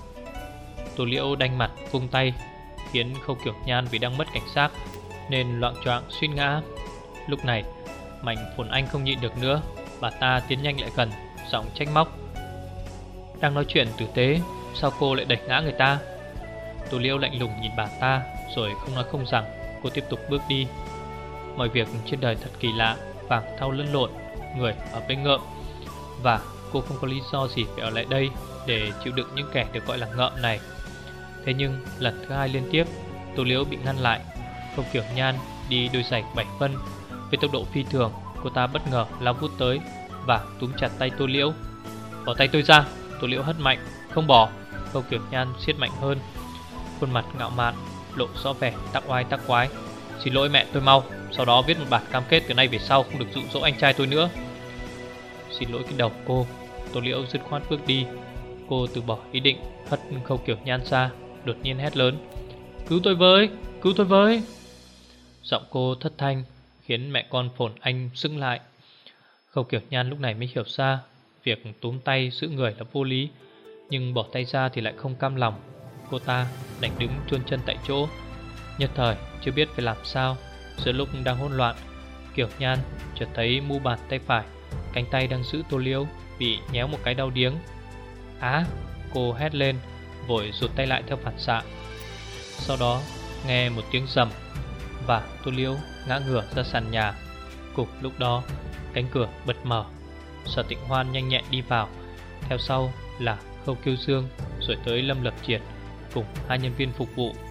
Tô Liễu đanh mặt vung tay, khiến Khâu Kiệt Nhan vì đang mất cảnh giác nên loạng choạng suýt ngã. Lúc này Mạnh Phồn Anh không nhịn được nữa, bà ta tiến nhanh lại gần, giọng trách móc. Đang nói chuyện tử tế, sao cô lại đẩy ngã người ta? Tô Liễu lạnh lùng nhìn bà ta, rồi không nói không rằng, cô tiếp tục bước đi. Mọi việc trên đời thật kỳ lạ, vàng thau lẫn lộn, người ở bên ngợm, và cô không có lý do gì phải ở lại đây để chịu đựng những kẻ được gọi là ngợm này. Thế nhưng lần thứ hai liên tiếp, Tô Liễu bị ngăn lại. Khâu Kiểu Nhan đi đôi giày bảy phân, với tốc độ phi thường, cô ta bất ngờ lao vút tới và túm chặt tay Tô Liễu. Bỏ tay tôi ra. Tô Liễu hất mạnh. Không bỏ. Khâu Kiểu Nhan siết mạnh hơn, khuôn mặt ngạo mạn lộ rõ vẻ tắc oai tắc quái. Xin lỗi mẹ tôi mau, sau đó viết một bản cam kết từ nay về sau không được dụ dỗ anh trai tôi nữa. Xin lỗi cái đầu cô. Tô Liễu dứt khoát bước đi. Cô từ bỏ ý định hất Khâu Kiểu Nhan ra, đột nhiên hét lớn. Cứu tôi với, cứu tôi với. Giọng cô thất thanh khiến mẹ con Phồn Anh sững lại. Khâu Kiểu Nhan lúc này mới hiểu ra việc túm tay giữ người là vô lý, nhưng bỏ tay ra thì lại không cam lòng. Cô ta đành đứng chôn chân tại chỗ, nhất thời chưa biết phải làm sao. Giữa lúc đang hỗn loạn, Kiểu Nhan chợt thấy mu bàn tay phải, cánh tay đang giữ Tô Liễu bị nhéo một cái đau điếng. Á, cô hét lên, vội rụt tay lại theo phản xạ. Sau đó nghe một tiếng rầm và Tô Liễu ngã ngửa ra sàn nhà. Cùng lúc đó cánh cửa bật mở, Sở Tịnh Hoan nhanh nhẹn đi vào, theo sau là Khâu Kiêu Dương, rồi tới Lâm Lập Triệt cùng hai nhân viên phục vụ.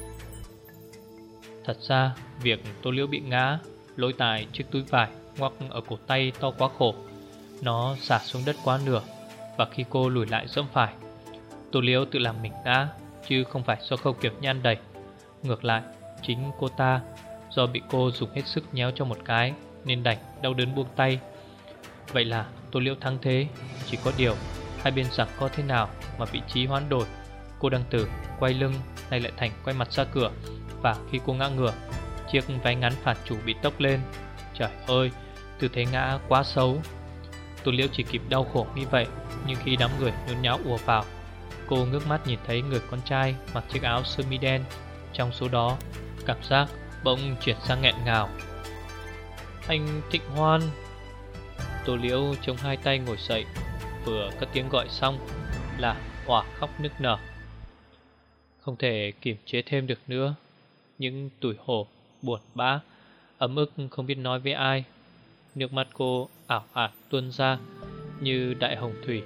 Thật ra việc Tô Liễu bị ngã lỗi tại chiếc túi vải ngoắc ở cổ tay to quá khổ. Nó xả xuống đất quá nửa, và khi cô lùi lại giẫm phải, Tô Liễu tự làm mình ngã, chứ không phải do Khâu Kiệt Nhan đẩy. Ngược lại, chính cô ta do bị cô dùng hết sức nhéo cho một cái nên đành đau đớn buông tay. Vậy là Tô Liễu thắng thế. Chỉ có điều hai bên rằng có thế nào mà vị trí hoán đổi. Cô đang từ quay lưng nay lại thành quay mặt ra cửa, và khi cô ngã ngửa, chiếc váy ngắn phản chủ bị tốc lên. Trời ơi, tư thế ngã quá xấu. Tô Liễu chỉ kịp đau khổ như vậy, nhưng khi đám người nhốn nháo ùa vào, cô ngước mắt nhìn thấy người con trai mặc chiếc áo sơ mi đen. Trong số đó, cảm giác bỗng chuyển sang nghẹn ngào. Anh Thịnh Hoan. Tô Liễu chống hai tay ngồi dậy, vừa cất tiếng gọi xong là òa khóc nức nở. Không thể kiềm chế thêm được nữa. Những tủi hổ, buồn bã, ấm ức không biết nói với ai. Nước mắt cô ảo ạt tuôn ra như đại hồng thủy.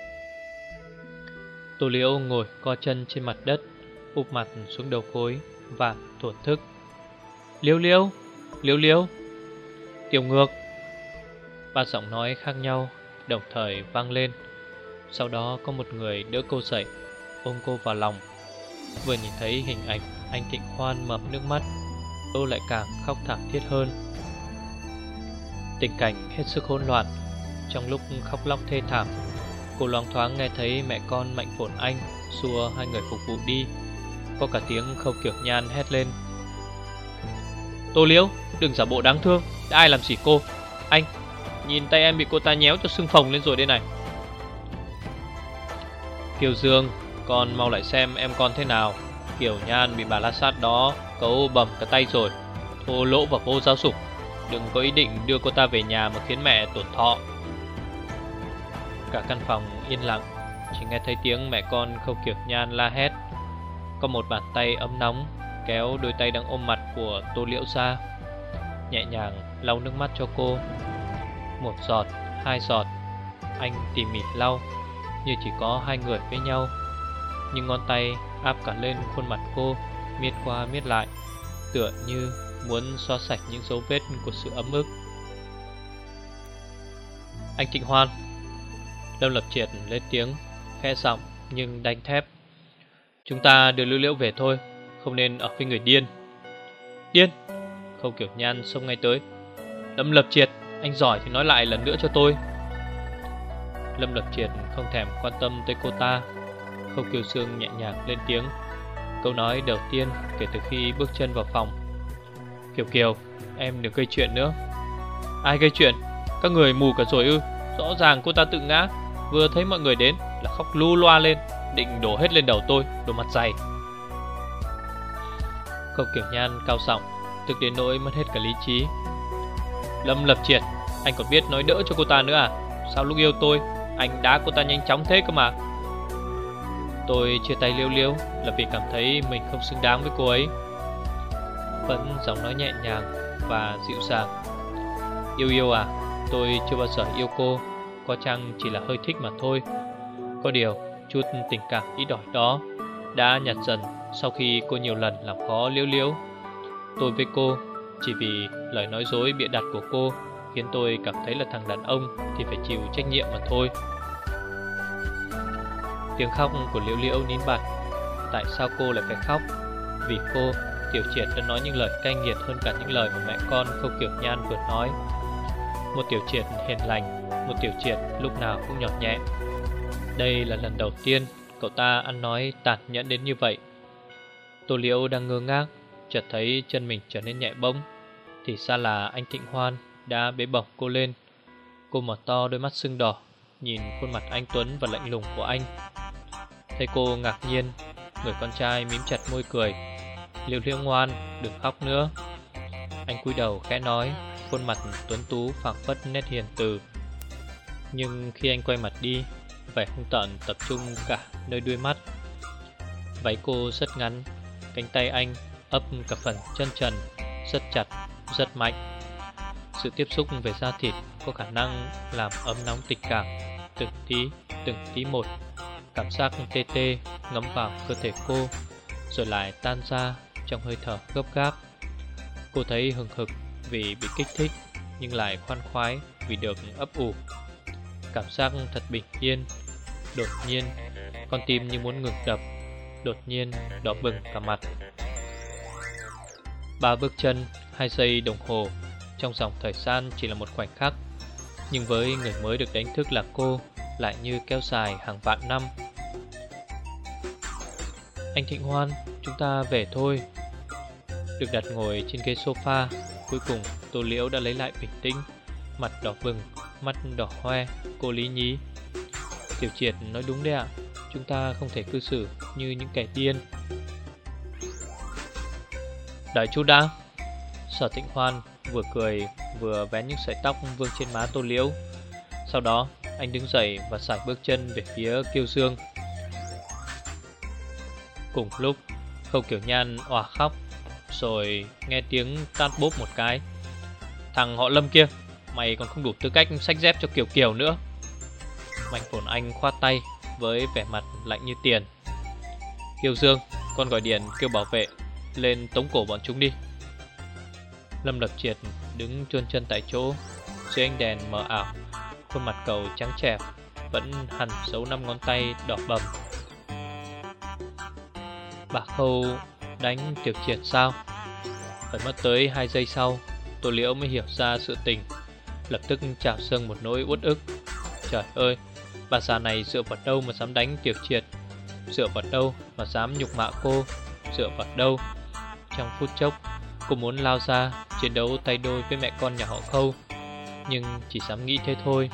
Tô Liễu ngồi co chân trên mặt đất, úp mặt xuống đầu gối và thổn thức. Liễu Liễu, Liễu Liễu, Tiểu Ngược. Ba giọng nói khác nhau đồng thời vang lên. Sau đó có một người đỡ cô dậy, ôm cô vào lòng. Vừa nhìn thấy hình ảnh anh Thịnh Hoan mập nước mắt, cô lại càng khóc thảm thiết hơn. Tình cảnh hết sức hỗn loạn. Trong lúc khóc lóc thê thảm, cô loáng thoáng nghe thấy mẹ con Mạnh Phồn Anh xua hai người phục vụ đi. Có cả tiếng Khâu Kiểu Nhan hét lên: Tô Liễu, đừng giả bộ đáng thương, đã ai làm gì cô? Anh, nhìn tay em bị cô ta nhéo cho sưng phồng lên rồi đây này. Kiều Dương, con mau lại xem em con thế nào. Kiểu Nhan bị bà la sát đó cấu bầm cả tay rồi, thô lỗ và vô giáo dục. Đừng có ý định đưa cô ta về nhà mà khiến mẹ tổn thọ. Cả căn phòng yên lặng, chỉ nghe thấy tiếng mẹ con Khâu Kiểu Nhan la hét. Có một bàn tay ấm nóng kéo đôi tay đang ôm mặt của Tô Liễu ra, nhẹ nhàng lau nước mắt cho cô. Một giọt, hai giọt, anh tỉ mỉ lau như chỉ có hai người với nhau. Nhưng ngón tay áp cả lên khuôn mặt cô, miết qua miết lại, tựa như muốn xóa sạch những dấu vết của sự ấm ức. Anh Thịnh Hoan. Lâm Lập Triệt lên tiếng, khẽ giọng nhưng đanh thép. Chúng ta đưa Lưu Liễu về thôi, không nên ở với người điên. Điên? Khâu Kiểu Nhan xông ngay tới. Lâm Lập Triệt, anh giỏi thì nói lại lần nữa cho tôi. Lâm Lập Triệt không thèm quan tâm tới cô ta. Khâu Kiều Sương nhẹ nhàng lên tiếng, câu nói đầu tiên kể từ khi bước chân vào phòng. Kiều Kiều, em đừng gây chuyện nữa. Ai gây chuyện? Các người mù cả rồi ư? Rõ ràng cô ta tự ngã, vừa thấy mọi người đến là khóc lu loa lên, định đổ hết lên đầu tôi, đồ mặt dày. Khâu Kiểu Nhan cao giọng, thực đến nỗi mất hết cả lý trí. Lâm Lập Triệt, anh còn biết nói đỡ cho cô ta nữa à? Sao lúc yêu tôi anh đá cô ta nhanh chóng thế cơ mà? Tôi chia tay Liễu Liễu là vì cảm thấy mình không xứng đáng với cô ấy. Vẫn giọng nói nhẹ nhàng và dịu dàng. Yêu yêu à, tôi chưa bao giờ yêu cô, có chăng chỉ là hơi thích mà thôi. Có điều chút tình cảm ít đòi đó đã nhạt dần sau khi cô nhiều lần làm khó Liễu Liễu. Tôi với cô chỉ vì lời nói dối bịa đặt của cô khiến tôi cảm thấy là thằng đàn ông thì phải chịu trách nhiệm mà thôi. Tiếng khóc của Liễu Liễu nín bặt. Tại sao cô lại phải khóc? Vì cô, Tiểu Triệt đã nói những lời cay nghiệt hơn cả những lời mà mẹ con Khâu Kiểu Nhan vừa nói. Một Tiểu Triệt hiền lành, một Tiểu Triệt lúc nào cũng nhỏ nhẹ. Đây là lần đầu tiên cậu ta ăn nói tàn nhẫn đến như vậy. Tô Liễu đang ngơ ngác, chợt thấy chân mình trở nên nhẹ bỗng, thì ra là anh Thịnh Hoan đã bế bổng cô lên. Cô mở to đôi mắt sưng đỏ, nhìn khuôn mặt anh tuấn và lạnh lùng của anh. Thấy cô ngạc nhiên, người con trai mím chặt môi cười. Liễu Liễu ngoan, đừng khóc nữa. Anh cúi đầu khẽ nói, khuôn mặt tuấn tú phảng phất nét hiền từ. Nhưng khi anh quay mặt đi, vẻ hung tợn tập trung cả nơi đuôi mắt. Váy cô rất ngắn, cánh tay anh ấp cả phần chân trần, rất chặt, rất mạnh. Sự tiếp xúc về da thịt có khả năng làm ấm nóng tình cảm, từng tí, từng tí một. Cảm giác tê tê ngấm vào cơ thể cô, rồi lại tan ra trong hơi thở gấp gáp. Cô thấy hừng hực vì bị kích thích, nhưng lại khoan khoái vì được ấp ủ. Cảm giác thật bình yên. Đột nhiên, con tim như muốn ngừng đập, đột nhiên đỏ bừng cả mặt. Ba bước chân, hai giây đồng hồ, trong dòng thời gian chỉ là một khoảnh khắc, nhưng với người mới được đánh thức là cô, lại như kéo dài hàng vạn năm. Anh Thịnh Hoan, chúng ta về thôi. Được đặt ngồi trên ghế sofa, cuối cùng Tô Liễu đã lấy lại bình tĩnh. Mặt đỏ bừng, mắt đỏ hoe, cô lý nhí. Tiểu Triệt nói đúng đấy ạ, chúng ta không thể cư xử như những kẻ điên. Đợi chút đã. Sở Thịnh Hoan vừa cười vừa vén những sợi tóc vương trên má Tô Liễu. Sau đó anh đứng dậy và sải bước chân về phía Kiêu Dương. Cùng lúc Khâu Kiểu Nhan òa khóc, rồi nghe tiếng tát bốp một cái. Thằng họ Lâm kia, mày còn không đủ tư cách xách dép cho Kiều Kiều nữa. Mạnh Phồn Anh khoát tay với vẻ mặt lạnh như tiền. Kiều Dương, con gọi điện kêu bảo vệ lên tống cổ bọn chúng đi. Lâm Lập Triệt đứng chôn chân tại chỗ, dưới ánh đèn mờ ảo. Khuôn mặt cậu trắng trẻo, vẫn hằn dấu năm ngón tay đỏ bầm. Bà Khâu đánh Tiểu Triệt sao? Phải mất tới hai giây sau, Tô Liễu mới hiểu ra sự tình, lập tức trào dâng một nỗi uất ức. Trời ơi, bà già này dựa vào đâu mà dám đánh Tiểu Triệt? Dựa vào đâu mà dám nhục mạ cô? Dựa vào đâu? Trong phút chốc, cô muốn lao ra chiến đấu tay đôi với mẹ con nhà họ Khâu, nhưng chỉ dám nghĩ thế thôi.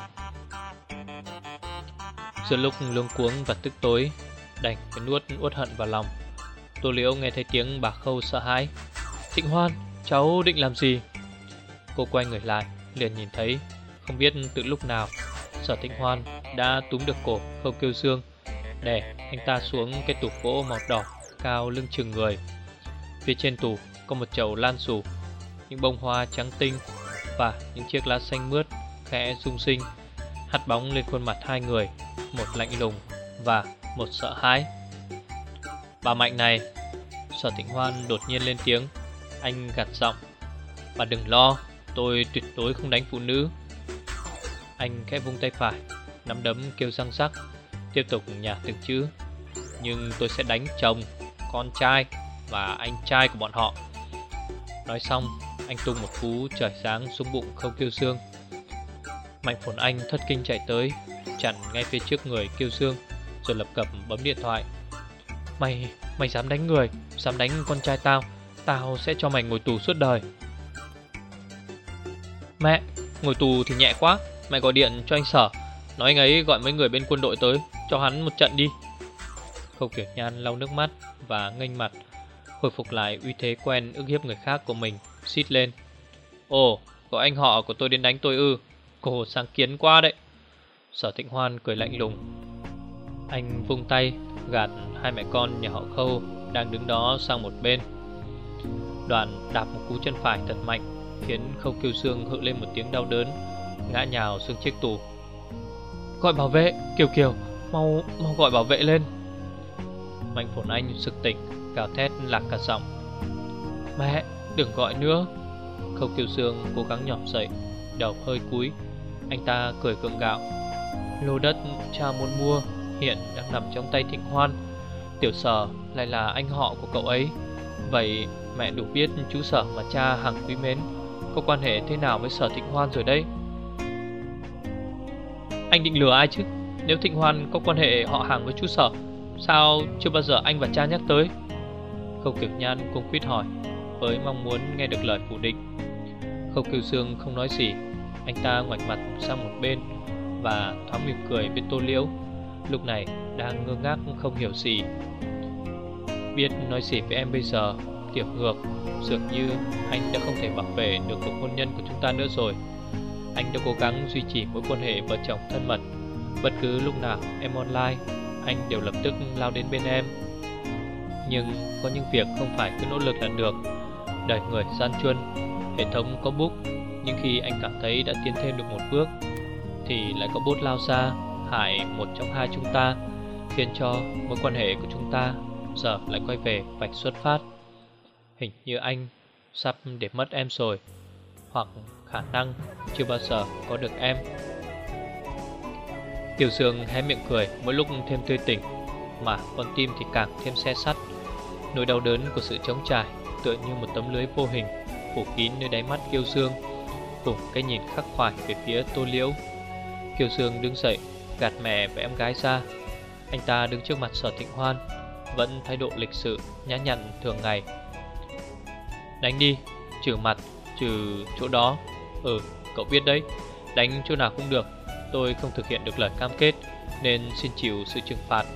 Giữa lúc luống cuống và tức tối, đành phải nuốt uất hận vào lòng, Tô Liễu nghe thấy tiếng bà Khâu sợ hãi. Thịnh Hoan, cháu định làm gì? Cô quay người lại, liền nhìn thấy, không biết từ lúc nào, Sở Thịnh Hoan đã túm được cổ Khâu Kiêu Dương, đè anh ta xuống cái tủ gỗ màu đỏ cao lưng chừng người. Phía trên tủ có một chậu lan rủ, những bông hoa trắng tinh và những chiếc lá xanh mướt khẽ rung rinh, hắt bóng lên khuôn mặt hai người, một lạnh lùng và một sợ hãi. Bà Mạnh này, Sở Thịnh Hoan đột nhiên lên tiếng. Anh gạt giọng. Bà đừng lo, tôi tuyệt đối không đánh phụ nữ. Anh khẽ vung tay phải, nắm đấm kêu răng rắc, tiếp tục nhả từng chữ. Nhưng tôi sẽ đánh chồng, con trai và anh trai của bọn họ. Nói xong, anh tung một cú trời giáng xuống bụng Khâu Kiêu Dương. Mạnh Phồn Anh thất kinh chạy tới, chặn ngay phía trước người Kiêu Dương, rồi lập cập bấm điện thoại. Mày, mày dám đánh người, dám đánh con trai tao, tao sẽ cho mày ngồi tù suốt đời. Mẹ, ngồi tù thì nhẹ quá, mẹ gọi điện cho anh Sở, nói anh ấy gọi mấy người bên quân đội tới, cho hắn một trận đi. Khâu Kiều Nhan lau nước mắt và nghênh mặt, khôi phục lại uy thế quen ức hiếp người khác của mình, xít lên. Ồ, gọi anh họ của tôi đến đánh tôi ư? Cô sáng kiến quá đấy. Sở Thịnh Hoan cười lạnh lùng. Anh vung tay gạt hai mẹ con nhà họ Khâu đang đứng đó sang một bên. Đoàn đạp một cú chân phải thật mạnh, khiến Khâu Kiêu Dương hự lên một tiếng đau đớn, ngã nhào xuống chiếc tủ. Gọi bảo vệ, Kiều Kiều, mau mau gọi bảo vệ lên. Mạnh Phồn Anh sực tỉnh, gào thét lạc cả giọng. Mẹ, đừng gọi nữa. Khâu Kiêu Dương cố gắng nhỏm dậy, đầu hơi cúi. Anh ta cười gượng gạo. Lô đất cha muốn mua hiện đang nằm trong tay Thịnh Hoan. Tiểu Sở lại là anh họ của cậu ấy. Vậy mẹ đủ biết chú Sở mà cha hằng quý mến có quan hệ thế nào với Sở Thịnh Hoan rồi đấy. Anh định lừa ai chứ? Nếu Thịnh Hoan có quan hệ họ hàng với chú Sở, sao chưa bao giờ anh và cha nhắc tới? Khâu Kiều Nhan cung quýt hỏi, với mong muốn nghe được lời phủ định. Khâu Kiều Dương không nói gì. Anh ta ngoảnh mặt sang một bên và thoáng mỉm cười với Tô Liễu, lúc này đang ngơ ngác không hiểu gì. Biết nói gì với em bây giờ, Tiểu Ngược, dường như anh đã không thể bảo vệ được cuộc hôn nhân của chúng ta nữa rồi. Anh đã cố gắng duy trì mối quan hệ vợ chồng thân mật. Bất cứ lúc nào em online, anh đều lập tức lao đến bên em. Nhưng có những việc không phải cứ nỗ lực là được. Đời người gian truân, hệ thống có bút. Nhưng khi anh cảm thấy đã tiến thêm được một bước, thì lại có bút lao ra hại một trong hai chúng ta, khiến cho mối quan hệ của chúng ta giờ lại quay về vạch xuất phát. Hình như anh sắp để mất em rồi, hoặc khả năng chưa bao giờ có được em. Kiều Dương hé miệng cười mỗi lúc thêm tươi tỉnh, mà con tim thì càng thêm xe sắt. Nỗi đau đớn của sự trống trải tựa như một tấm lưới vô hình phủ kín nơi đáy mắt Kiều Dương, cùng cái nhìn khắc khoải về phía Tô Liễu. Kiều Dương đứng dậy, gạt mẹ và em gái ra. Anh ta đứng trước mặt Sở Thịnh Hoan, vẫn thái độ lịch sự, nhã nhặn thường ngày. Đánh đi, trừ mặt, trừ chỗ đó. Ừ, cậu biết đấy, đánh chỗ nào cũng được. Tôi không thực hiện được lời cam kết, nên xin chịu sự trừng phạt.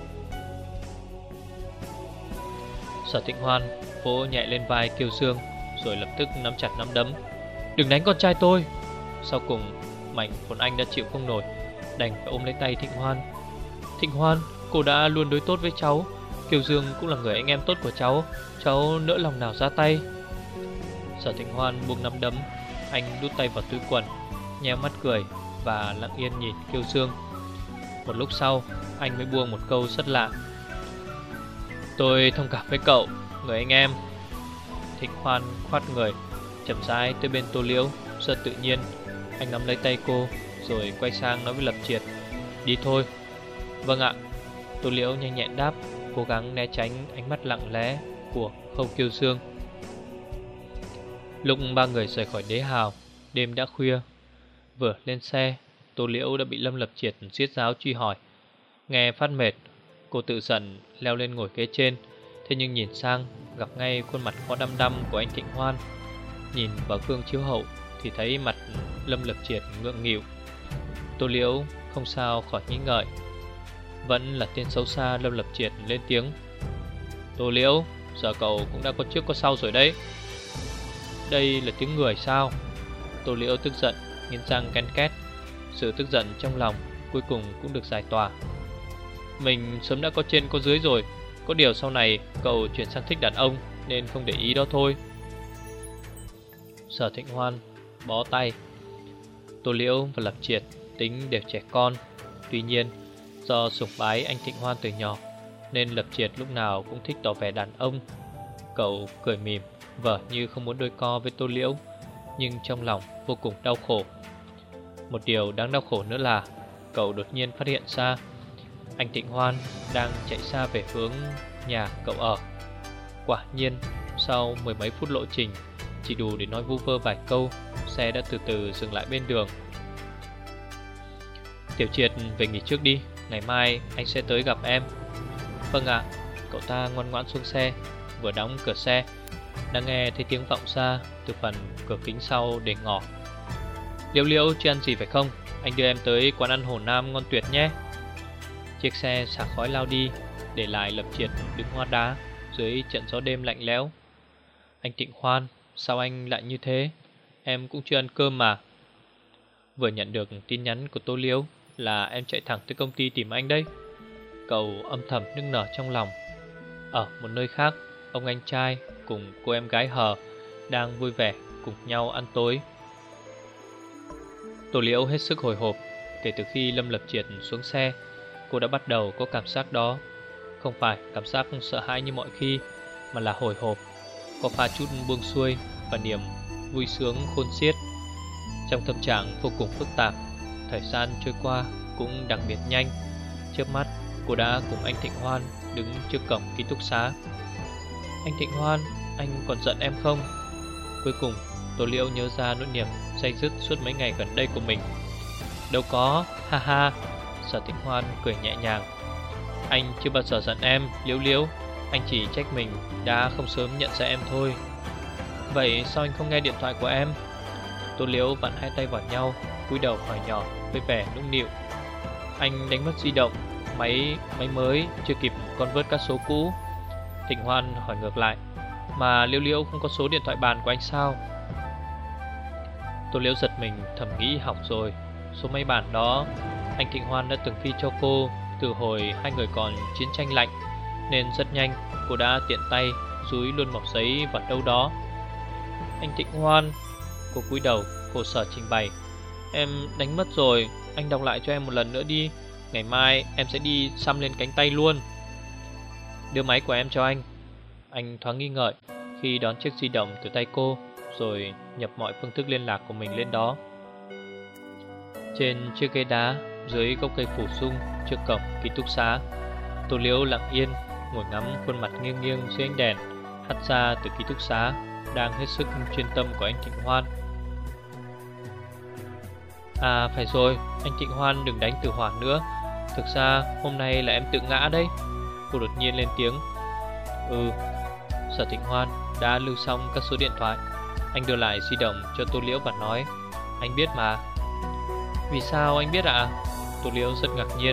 Sở Thịnh Hoan vỗ nhẹ lên vai Kiều Dương, rồi lập tức nắm chặt nắm đấm. Đừng đánh con trai tôi. Sau cùng Mạnh Phồn Anh đã chịu không nổi, đành phải ôm lấy tay Thịnh Hoan. Thịnh Hoan, cô đã luôn đối tốt với cháu. Kiều Dương cũng là người anh em tốt của cháu, cháu nỡ lòng nào ra tay. Sở Thịnh Hoan buông nắm đấm. Anh đút tay vào túi quần, nheo mắt cười và lặng yên nhìn Kiều Dương. Một lúc sau, anh mới buông một câu rất lạ. Tôi thông cảm với cậu, người anh em. Thịnh Hoan khoát người, chậm rãi tới bên Tô Liễu, rất tự nhiên. Anh nắm lấy tay cô, rồi quay sang nói với Lập Triệt. Đi thôi. Vâng ạ. Tô Liễu nhanh nhẹn đáp, cố gắng né tránh ánh mắt lặng lẽ của Khâu Kiêu Dương. Lúc ba người rời khỏi Đế Hào, đêm đã khuya. Vừa lên xe, Tô Liễu đã bị Lâm Lập Triệt giết giáo truy hỏi. Nghe phát mệt, cô tự giận leo lên ngồi ghế trên. Thế nhưng nhìn sang, gặp ngay khuôn mặt có đăm đăm của anh Thịnh Hoan. Nhìn vào gương chiếu hậu thì thấy mặt Lâm Lập Triệt ngượng nghịu. Tô Liễu không sao khỏi nghĩ ngợi. Vẫn là tên xấu xa Lâm Lập Triệt lên tiếng. Tô Liễu, giờ cậu cũng đã có trước có sau rồi đấy. Đây là tiếng người sao? Tô Liễu tức giận, nghiến răng ken két. Sự tức giận trong lòng cuối cùng cũng được giải tỏa. Mình sớm đã có trên có dưới rồi. Có điều sau này cậu chuyển sang thích đàn ông nên không để ý đó thôi. Sở Thịnh Hoan bó tay. Tô Liễu và Lập Triệt tính đều trẻ con. Tuy nhiên do sủng bái anh Thịnh Hoan từ nhỏ nên Lập Triệt lúc nào cũng thích tỏ vẻ đàn ông. Cậu cười mỉm, vờ như không muốn đôi co với Tô Liễu, nhưng trong lòng vô cùng đau khổ. Một điều đáng đau khổ nữa là cậu đột nhiên phát hiện ra anh Thịnh Hoan đang chạy xa về hướng nhà cậu ở. Quả nhiên sau mười mấy phút lộ trình, chỉ đủ để nói vu vơ vài câu, xe đã từ từ dừng lại bên đường. Tiểu Triệt về nghỉ trước đi, ngày mai anh sẽ tới gặp em. Vâng ạ. Cậu ta ngoan ngoãn xuống xe, vừa đóng cửa xe, đang nghe thấy tiếng vọng xa từ phần cửa kính sau để ngỏ. Liễu Liễu chưa ăn gì phải không? Anh đưa em tới quán ăn Hồ Nam ngon tuyệt nhé. Chiếc xe xả khói lao đi, để lại Lập Triệt đứng hoa đá dưới trận gió đêm lạnh lẽo. Anh Thịnh Hoan, sao anh lại như thế? Em cũng chưa ăn cơm mà. Vừa nhận được tin nhắn của Tô Liễu là em chạy thẳng tới công ty tìm anh đấy. Cậu âm thầm nức nở trong lòng. Ở một nơi khác, ông anh trai cùng cô em gái Hờ đang vui vẻ cùng nhau ăn tối. Tô Liễu hết sức hồi hộp. Kể từ khi Lâm Lập Triệt xuống xe, cô đã bắt đầu có cảm giác đó. Không phải cảm giác sợ hãi như mọi khi, mà là hồi hộp, có pha chút buông xuôi và niềm vui sướng khôn xiết. Trong tâm trạng vô cùng phức tạp, thời gian trôi qua cũng đặc biệt nhanh. Chớp mắt, cô đã cùng anh Thịnh Hoan đứng trước cổng ký túc xá. Anh Thịnh Hoan, anh còn giận em không? Cuối cùng, Tô Liễu nhớ ra nỗi niềm day dứt suốt mấy ngày gần đây của mình. Đâu có, ha ha. Sở Thịnh Hoan cười nhẹ nhàng. Anh chưa bao giờ giận em, Liễu Liễu. Anh chỉ trách mình đã không sớm nhận ra em thôi. Vậy sao anh không nghe điện thoại của em? Tô Liễu vặn hai tay vào nhau, cúi đầu hỏi nhỏ với vẻ nũng nịu. Anh đánh mất di động, máy máy mới chưa kịp convert các số cũ. Thịnh Hoan hỏi ngược lại. Mà Liễu Liễu không có số điện thoại bàn của anh sao? Tô Liễu giật mình thầm nghĩ hỏng rồi. Số máy bàn đó anh Thịnh Hoan đã từng phi cho cô từ hồi hai người còn chiến tranh lạnh, nên rất nhanh cô đã tiện tay dúi luôn mẩu giấy vào đâu đó. Anh Thịnh Hoan, cô cúi đầu khổ sở trình bày. Em đánh mất rồi, anh đọc lại cho em một lần nữa đi. Ngày mai em sẽ đi xăm lên cánh tay luôn. Đưa máy của em cho anh. Anh thoáng nghi ngợi khi đón chiếc di động từ tay cô, rồi nhập mọi phương thức liên lạc của mình lên đó. Trên chiếc ghế đá dưới gốc cây phủ sung trước cổng ký túc xá, Tô Liễu lặng yên ngồi ngắm khuôn mặt nghiêng nghiêng dưới ánh đèn hắt ra từ ký túc xá đang hết sức chuyên tâm của anh Thịnh Hoan. À phải rồi, anh Thịnh Hoan đừng đánh tử hỏa nữa. Thực ra hôm nay là em tự ngã đấy. Cô đột nhiên lên tiếng. Ừ. Sở Thịnh Hoan đã lưu xong các số điện thoại. Anh đưa lại di động cho Tô Liễu và nói. Anh biết mà. Vì sao anh biết ạ? À? Tô Liễu rất ngạc nhiên.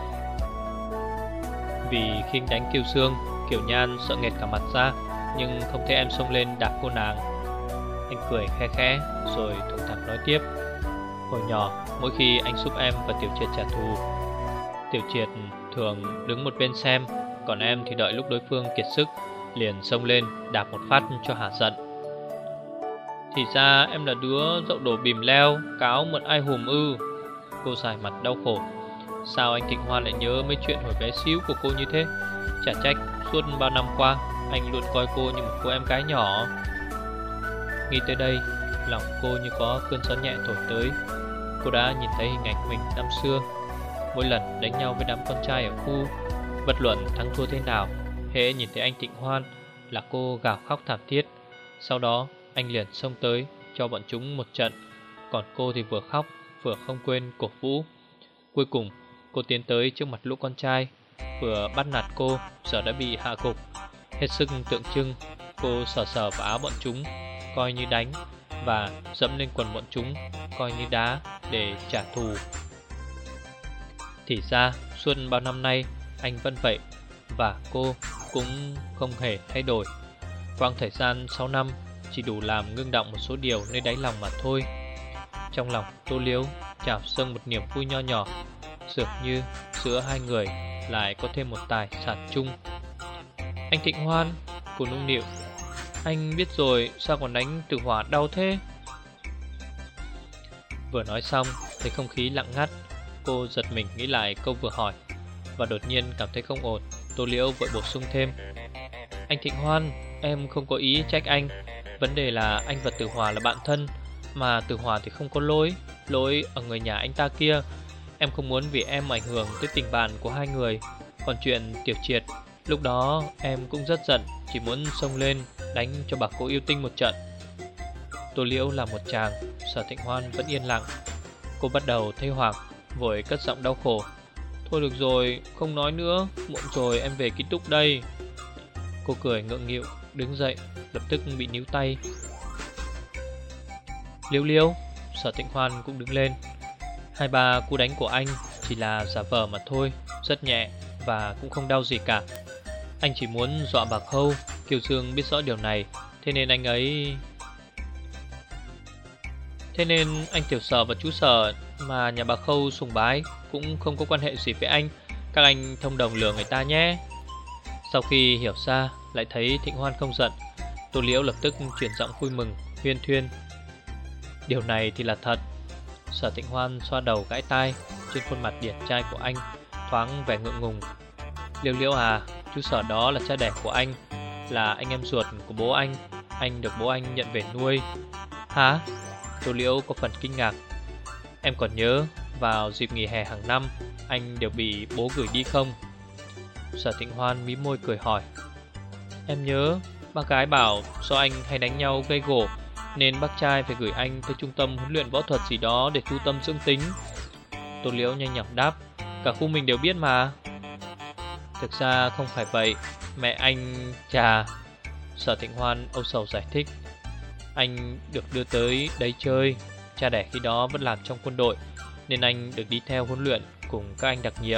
Vì khi đánh Kiều Sương, Kiều Nhan sợ nghẹt cả mặt ra, nhưng không thấy em xông lên đạp cô nàng. Anh cười khe khẽ rồi thủng thẳng nói tiếp. Hồi nhỏ, mỗi khi anh giúp em và Tiểu Triệt trả thù, Tiểu Triệt thường đứng một bên xem, còn em thì đợi lúc đối phương kiệt sức liền xông lên đạp một phát cho hả giận. Thì ra em là đứa dậu đổ bìm leo, cáo mượn ai hùm ư? Cô dài mặt đau khổ. Sao anh Thịnh Hoan lại nhớ mấy chuyện hồi bé xíu của cô như thế? Chả trách suốt bao năm qua anh luôn coi cô như một cô em gái nhỏ. Nghĩ tới đây, lòng cô như có cơn gió nhẹ thổi tới. Cô đã nhìn thấy hình ảnh mình năm xưa, mỗi lần đánh nhau với đám con trai ở khu, Bất luận thắng thua thế nào, hễ nhìn thấy anh Thịnh Hoan là cô gào khóc thảm thiết. Sau đó anh liền xông tới cho bọn chúng một trận, còn cô thì vừa khóc vừa không quên cổ vũ. Cuối cùng cô tiến tới trước mặt lũ con trai vừa bắt nạt cô, giờ đã bị hạ gục. Hết sức tượng trưng, cô sờ sờ vào áo bọn chúng coi như đánh, và dẫm lên quần bọn chúng coi như đá để trả thù. Thì ra suốt bao năm nay anh vẫn vậy, và cô cũng không hề thay đổi. Quãng thời gian sáu năm chỉ đủ làm ngưng động một số điều nơi đáy lòng mà thôi. Trong lòng Tô Liễu trào dâng một niềm vui nho nhỏ, dường như giữa hai người lại có thêm một tài sản chung. Anh Thịnh Hoan, cô nũng nịu, anh biết rồi sao còn đánh Tử Hỏa đau thế? Vừa nói xong thấy không khí lặng ngắt, cô giật mình nghĩ lại câu vừa hỏi, và đột nhiên cảm thấy không ổn. Tô Liễu vội bổ sung thêm: Anh Thịnh Hoan, em không có ý trách anh. Vấn đề là anh và Tử Hỏa là bạn thân, mà Tử Hỏa thì không có lỗi. Lỗi ở người nhà anh ta kia. Em không muốn vì em ảnh hưởng tới tình bạn của hai người. Còn chuyện Tiểu Triệt, lúc đó em cũng rất giận, chỉ muốn xông lên đánh cho bà cô yêu tinh một trận. Tô Liễu là một chàng, Sở Thịnh Hoan vẫn yên lặng. Cô bắt đầu thấy hoảng, vội cất giọng đau khổ: Thôi được rồi, không nói nữa, muộn rồi em về ký túc đây. Cô cười ngượng nghịu, đứng dậy, lập tức bị níu tay. Liễu Liễu, Sở Thịnh Hoan cũng đứng lên. Hai ba cú đánh của anh chỉ là giả vờ mà thôi, rất nhẹ và cũng không đau gì cả. Anh chỉ muốn dọa bà Khâu. Kiều Dương biết rõ điều này, thế nên anh ấy... Thế nên anh Tiểu Sở và chú Sở mà nhà bà Khâu sùng bái cũng không có quan hệ gì với anh. Các anh thông đồng lừa người ta nhé. Sau khi hiểu ra, lại thấy Thịnh Hoan không giận, Tô Liễu lập tức chuyển giọng vui mừng, huyên thuyên: Điều này thì là thật. Sở Thịnh Hoan xoa đầu gãi tai, trên khuôn mặt điển trai của anh thoáng vẻ ngượng ngùng. Liễu Liễu à, chú Sở đó là cha đẻ của anh, là anh em ruột của bố anh. Anh được bố anh nhận về nuôi. Hả? Tô Liễu có phần kinh ngạc. Em còn nhớ vào dịp nghỉ hè hàng năm anh đều bị bố gửi đi không? Sở Thịnh Hoan mím môi cười hỏi. Em nhớ bác gái bảo do anh hay đánh nhau gây gổ nên bác trai phải gửi anh tới trung tâm huấn luyện võ thuật gì đó để tu tâm dưỡng tính. Tô Liễu nhanh nhảu đáp. Cả khu mình đều biết mà. Thực ra không phải vậy, mẹ anh... Chà. Sở Thịnh Hoan âu sầu giải thích. Anh được đưa tới đấy chơi. Cha đẻ khi đó vẫn làm trong quân đội, nên anh được đi theo huấn luyện cùng các anh đặc nhiệm.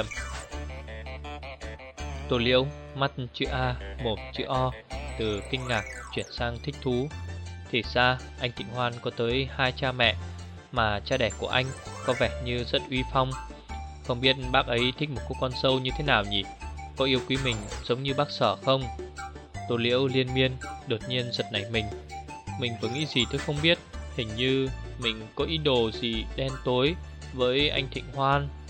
Tô Liễu mắt chữ A, mồm chữ O, từ kinh ngạc chuyển sang thích thú. Thì ra anh Thịnh Hoan có tới hai cha mẹ, mà cha đẻ của anh có vẻ như rất uy phong. Không biết bác ấy thích một cô con dâu như thế nào nhỉ? Có yêu quý mình giống như bác Sở không? Tô Liễu liên miên, đột nhiên giật nảy mình. Mình vừa nghĩ gì tôi không biết. Hình như mình có ý đồ gì đen tối với anh Thịnh Hoan.